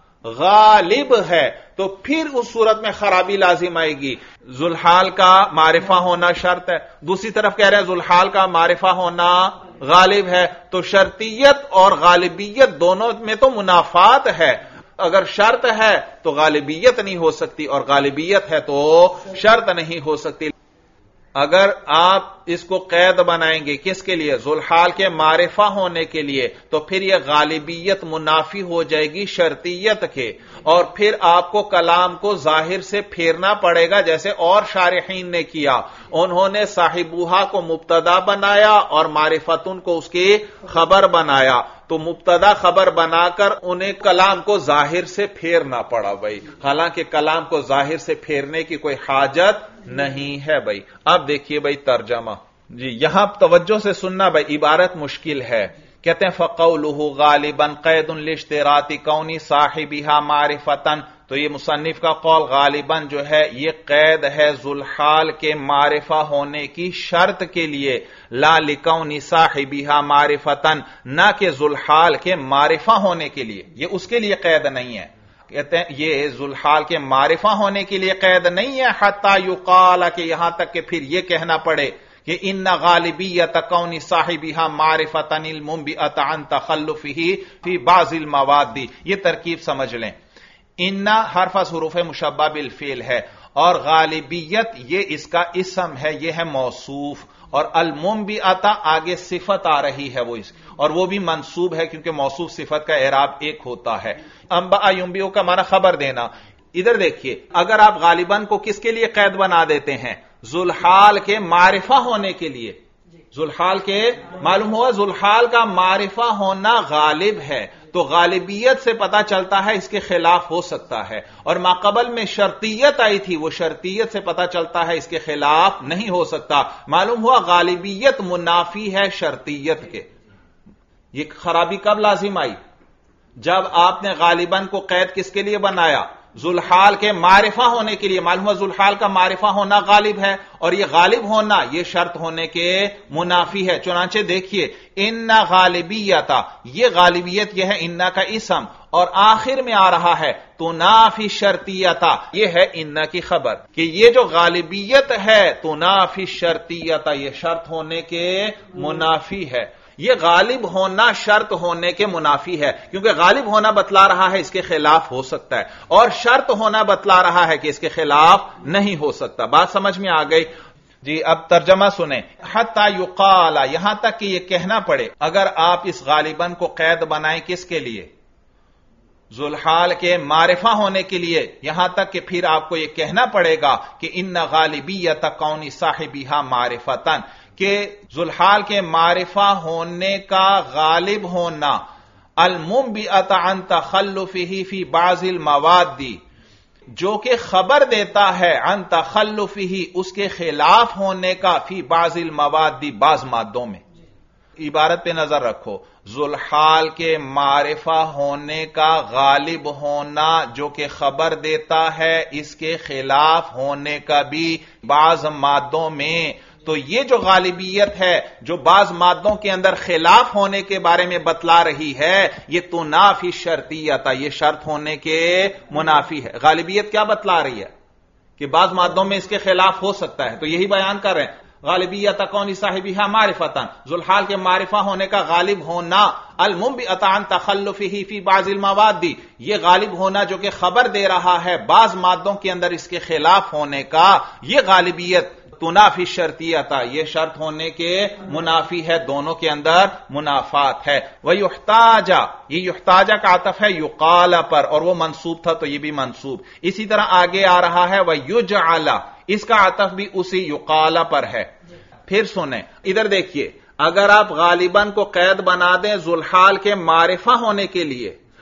غالب ہے تو پھر اس صورت میں خرابی لازم آئے گی. ذوالحال کا معرفہ ہونا شرط ہے، دوسری طرف کہہ رہے ہیں ذوالحال کا معرفہ ہونا غالب ہے، تو شرطیت اور غالبیت دونوں میں تو منافات ہے. اگر شرط ہے تو غالبیت نہیں ہو سکتی اور غالبیت ہے تو شرط نہیں ہو سکتی. اگر آپ اس کو قید بنائیں گے کس کے لیے؟ ذوالحال کے معرفہ ہونے کے لیے، تو پھر یہ غالبیت منافی ہو جائے گی شرطیت کے، اور پھر آپ کو کلام کو ظاہر سے پھیرنا پڑے گا جیسے اور شارحین نے کیا. انہوں نے صاحبوہا کو مبتدا بنایا اور معرفتن کو اس کی خبر بنایا، تو مبتدا خبر بنا کر انہیں کلام کو ظاہر سے پھیرنا پڑا بھائی، حالانکہ کلام کو ظاہر سے پھیرنے کی کوئی حاجت نہیں ہے بھائی. اب دیکھیے بھائی ترجمہ، جی یہاں توجہ سے سننا بھائی، عبارت مشکل ہے. کہتے ہیں فَقَوْلُهُ غَالِبًا قَيْدٌ لِاشْتِرَاطِ كَوْنِ صَاحِبِهَا مَعْرِفَةً، تو یہ مصنف کا قول غالباً جو ہے یہ قید ہے ذوالحال کے معرفہ ہونے کی شرط کے لیے، لا لِكَوْنِ صَاحِبِهَا مَعْرِفَةً، نہ کہ ذوالحال کے معرفہ ہونے کے لیے، یہ اس کے لیے قید نہیں ہے. کہتے ہیں یہ ذوالحال کے معرفہ ہونے کے لیے قید نہیں ہے، حتی یقال، کہ یہاں تک کہ پھر یہ کہنا پڑے کہ ان غالبیت کون صاحبها معرفۃ المنبئۃ عن تخلفه فی بعض المواد. یہ ترکیب سمجھ لیں، ان حرف از حروف مشبہ بالفعل ہے اور غالبیت یہ اس کا اسم ہے، یہ ہے موصوف، اور المنبئۃ آگے صفت آ رہی ہے اور وہ بھی منصوب ہے کیونکہ موصوف صفت کا اعراب ایک ہوتا ہے. انبأ ينبئ کا معنی خبر دینا. ادھر دیکھیے، اگر آپ غالباً کو کس کے لیے قید بنا دیتے ہیں؟ ذوالحال کے معرفہ ہونے کے لیے. ذوالحال کے معلوم ہوا ذوالحال کا معرفہ ہونا غالب ہے، تو غالبیت سے پتا چلتا ہے اس کے خلاف ہو سکتا ہے، اور ماقبل میں شرطیت آئی تھی، وہ شرطیت سے پتا چلتا ہے اس کے خلاف نہیں ہو سکتا. معلوم ہوا غالبیت منافی ہے شرطیت کے. یہ خرابی کب لازم آئی؟ جب آپ نے غالباً کو قید کس کے لیے بنایا؟ ذوالحال کے معرفہ ہونے کے لیے. معلوم ہے ذوالحال کا معرفہ ہونا غالب ہے اور یہ غالب ہونا یہ شرط ہونے کے منافی ہے. چنانچہ دیکھیے ان غالبیت، یہ غالبیت یہ ہے ان کا اسم اور آخر میں آ رہا ہے تنافی شرطیت، یہ ہے ان کی خبر کہ یہ جو غالبیت ہے تنافی شرطیت، یہ شرط ہونے کے منافی ہے. یہ غالب ہونا شرط ہونے کے منافی ہے کیونکہ غالب ہونا بتلا رہا ہے اس کے خلاف ہو سکتا ہے اور شرط ہونا بتلا رہا ہے کہ اس کے خلاف نہیں ہو سکتا. بات سمجھ میں آ گئی؟ جی اب ترجمہ سنیں. حتی یقال، یہاں تک کہ یہ کہنا پڑے. اگر آپ اس غالباً کو قید بنائیں کس کے لیے؟ ذوالحال کے معرفہ ہونے کے لیے، یہاں تک کہ پھر آپ کو یہ کہنا پڑے گا کہ ان غالبیت کون صاحبها معرفتن، کہ ذوالحال کے معرفہ ہونے کا غالب ہونا المنبئۃ عن تخلفه فی بعض المواد، جو کہ خبر دیتا ہے عن تخلفه، اس کے خلاف ہونے کا، فی بعض المواد، بعض مادوں میں. عبارت پہ نظر رکھو، ذوالحال کے معرفہ ہونے کا غالب ہونا جو کہ خبر دیتا ہے اس کے خلاف ہونے کا بھی بعض مادوں میں. تو یہ جو غالبیت ہے جو بعض مادوں کے اندر خلاف ہونے کے بارے میں بتلا رہی ہے، یہ تنافی شرطیت، یہ شرط ہونے کے منافی ہے. غالبیت کیا بتلا رہی ہے؟ کہ بعض مادوں میں اس کے خلاف ہو سکتا ہے. تو یہی بیان کر رہے ہیں غالبیت کون صاحبها معرفتن، ذوالحال کے معرفہ ہونے کا غالب ہونا المنبئۃ عن تخلفه فی بعض المواد، یہ غالب ہونا جو کہ خبر دے رہا ہے بعض مادوں کے اندر اس کے خلاف ہونے کا، یہ غالبیت تنافی شرطیت، یہ شرط ہونے کے منافی ہے، دونوں کے اندر منافات ہے. وَيُحْتَاجَ، یہ یحتاج کا عطف ہے یقال پر اور وہ منصوب تھا تو یہ بھی منصوب. اسی طرح آگے آ رہا ہے وَيُجْعَلَ، اس کا عطف بھی اسی یقال پر ہے. پھر سنیں ادھر دیکھیے، اگر آپ غالباً کو قید بنا دیں ذوالحال کے معرفہ ہونے کے لیے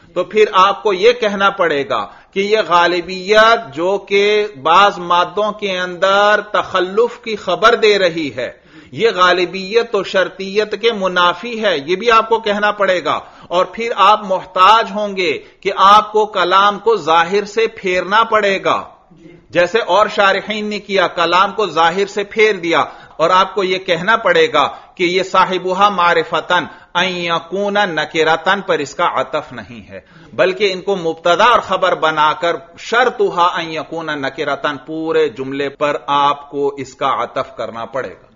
تو پھر آپ کو یہ کہنا پڑے گا کہ یہ غالبیت جو کہ بعض مادوں کے اندر تخلف کی خبر دے رہی ہے، یہ غالبیت تو شرطیت کے منافی ہے، یہ بھی آپ کو کہنا پڑے گا۔ اور پھر آپ محتاج ہوں گے کہ آپ کو کلام کو ظاہر سے پھیرنا پڑے گا، جیسے اور شارحین نے کیا، کلام کو ظاہر سے پھیر دیا، اور آپ کو یہ کہنا پڑے گا کہ یہ صاحبها معرفتن ان یکون نکرتن پر اس کا عطف نہیں ہے، بلکہ ان کو مبتدا اور خبر بنا کر شرطها ان یکون نکرتن پورے جملے پر آپ کو اس کا عطف کرنا پڑے گا۔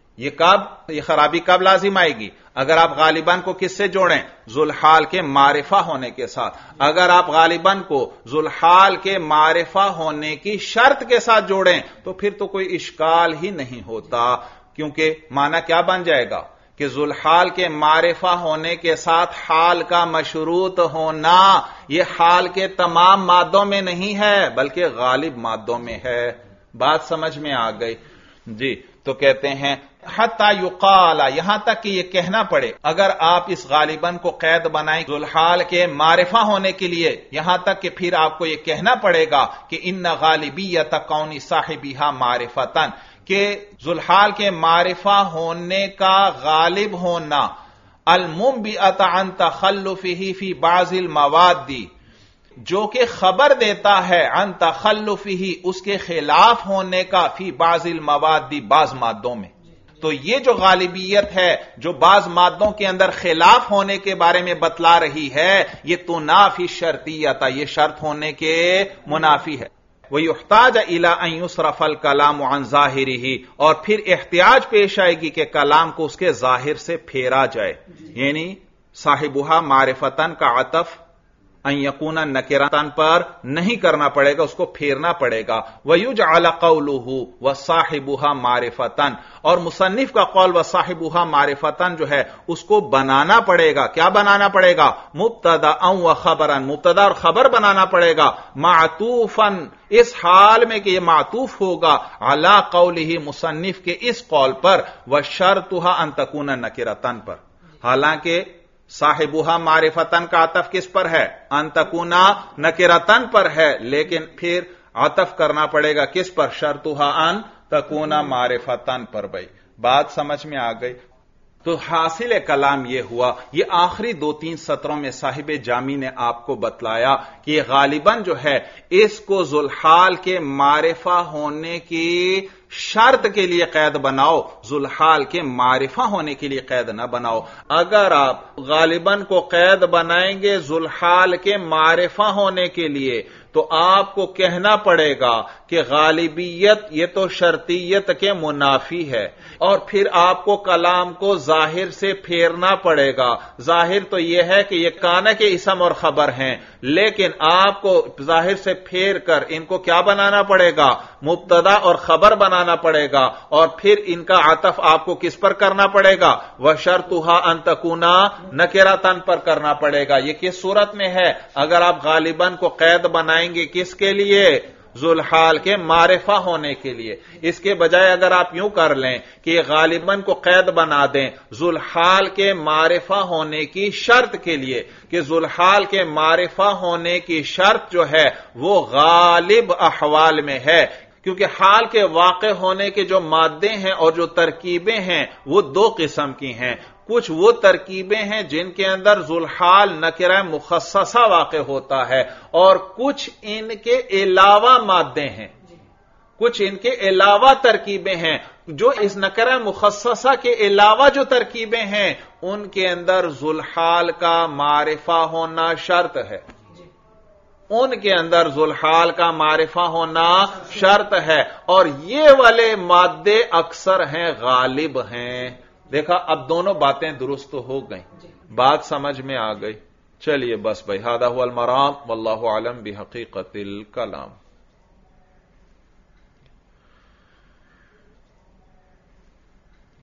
یہ خرابی کب لازم آئے گی؟ اگر آپ غالباً کو کس سے جوڑیں؟ ذوالحال کے معرفہ ہونے کے ساتھ۔ اگر آپ غالباً کو ذوالحال کے معرفہ ہونے کی شرط کے ساتھ جوڑیں تو پھر تو کوئی اشکال ہی نہیں ہوتا، کیونکہ معنی کیا بن جائے گا کہ ذوالحال کے معرفہ ہونے کے ساتھ حال کا مشروط ہونا یہ حال کے تمام مادوں میں نہیں ہے بلکہ غالب مادوں میں ہے۔ بات سمجھ میں آ گئی؟ جی، تو کہتے ہیں حتی یقال، یہاں تک کہ یہ کہنا پڑے، اگر آپ اس غالباً کو قید بنائیں ذوالحال کے معرفہ ہونے کے لیے، یہاں تک کہ پھر آپ کو یہ کہنا پڑے گا کہ ان غالبیت کون صاحبها معرفتن، کہ ذوالحال کے معرفہ ہونے کا غالب ہونا المنبئۃ عن تخلفہ فی بعض المواد، جو کہ خبر دیتا ہے عن تخلفہ اس کے خلاف ہونے کا فی بعض المواد بعض مادوں میں۔ تو یہ جو غالبیت ہے جو بعض مادوں کے اندر خلاف ہونے کے بارے میں بتلا رہی ہے، یہ تنافی شرطیت، یہ شرط ہونے کے منافی ہے۔ وَيُحْتَاجَ إِلَىٰ أَن يُصْرَفَ الْكَلَامُ عَن ظَاهِرِهِ، اور پھر احتیاج پیش آئے گی کہ کلام کو اس کے ظاہر سے پھیرا جائے، یعنی صاحبها معرفتن کا عطف ان یکون نکرتن پر نہیں کرنا پڑے گا، اس کو پھیرنا پڑے گا۔ وَيُجْعَلَ قَوْلُهُ وَصَاحِبُهَا مَعْرِفَةً، اور مصنف کا قول وَصَاحِبُهَا مَعْرِفَةً جو ہے اس کو بنانا پڑے گا۔ کیا بنانا پڑے گا؟ مبتدأ وخبرا، مبتدا اور خبر بنانا پڑے گا، معطوفاً، اس حال میں کہ یہ معطوف ہوگا علی قولہ، مصنف کے اس قول پر، وشرطها ان تکون نکرتن پر، حالانکہ صاحبها معرفتن کا عطف کس پر ہے؟ ان تکونا نکرتن پر ہے، لیکن پھر عطف کرنا پڑے گا کس پر؟ شرطها ان تکونا معرفتن پر۔ بھائی بات سمجھ میں آ گئی؟ تو حاصل کلام یہ ہوا، یہ آخری 2-3 سطروں میں صاحب جامی نے آپ کو بتلایا کہ یہ غالباً جو ہے اس کو ذوالحال کے معرفہ ہونے کی شرط کے لیے قید بناؤ، ذوالحال کے معرفہ ہونے کے لیے قید نہ بناؤ۔ اگر آپ غالباً کو قید بنائیں گے ذوالحال کے معرفہ ہونے کے لیے تو آپ کو کہنا پڑے گا کہ غالبیت یہ تو شرطیت کے منافی ہے، اور پھر آپ کو کلام کو ظاہر سے پھیرنا پڑے گا۔ ظاہر تو یہ ہے کہ یہ کانا کے اسم اور خبر ہیں، لیکن آپ کو ظاہر سے پھیر کر ان کو کیا بنانا پڑے گا؟ مبتدا اور خبر بنانا پڑے گا، اور پھر ان کا عطف آپ کو کس پر کرنا پڑے گا؟ وَشَرْطُهَا أَن تَكُونَ نَكِرَةً پر کرنا پڑے گا۔ یہ کس صورت میں ہے؟ اگر آپ غالباً کو قید بنائیں گے کس کے لیے؟ ذوالحال کے معرفہ ہونے کے لیے۔ اس کے بجائے اگر آپ یوں کر لیں کہ یہ غالباً کو قید بنا دیں ذوالحال کے معرفہ ہونے کی شرط کے لیے، کہ ذوالحال کے معرفہ ہونے کی شرط جو ہے وہ غالب احوال میں ہے، کیونکہ حال کے واقع ہونے کے جو مادے ہیں اور جو ترکیبیں ہیں وہ 2 قسم کی ہیں۔ کچھ وہ ترکیبیں ہیں جن کے اندر ذوالحال نکرہ مخصصہ واقع ہوتا ہے، اور کچھ ان کے علاوہ مادے ہیں، کچھ ان کے علاوہ ترکیبیں ہیں جو اس نکرہ مخصصہ کے علاوہ جو ترکیبیں ہیں ان کے اندر ذوالحال کا معرفہ ہونا شرط ہے، ان کے اندر ذوالحال کا معرفہ ہونا شرط ہے، اور یہ والے مادے اکثر ہیں، غالب ہیں۔ دیکھا اب دونوں باتیں درست ہو گئیں، بات سمجھ میں آ گئی۔ چلیے بس بھائی، ھذا ھو المرام واللہ اعلم بحقیقت الکلام۔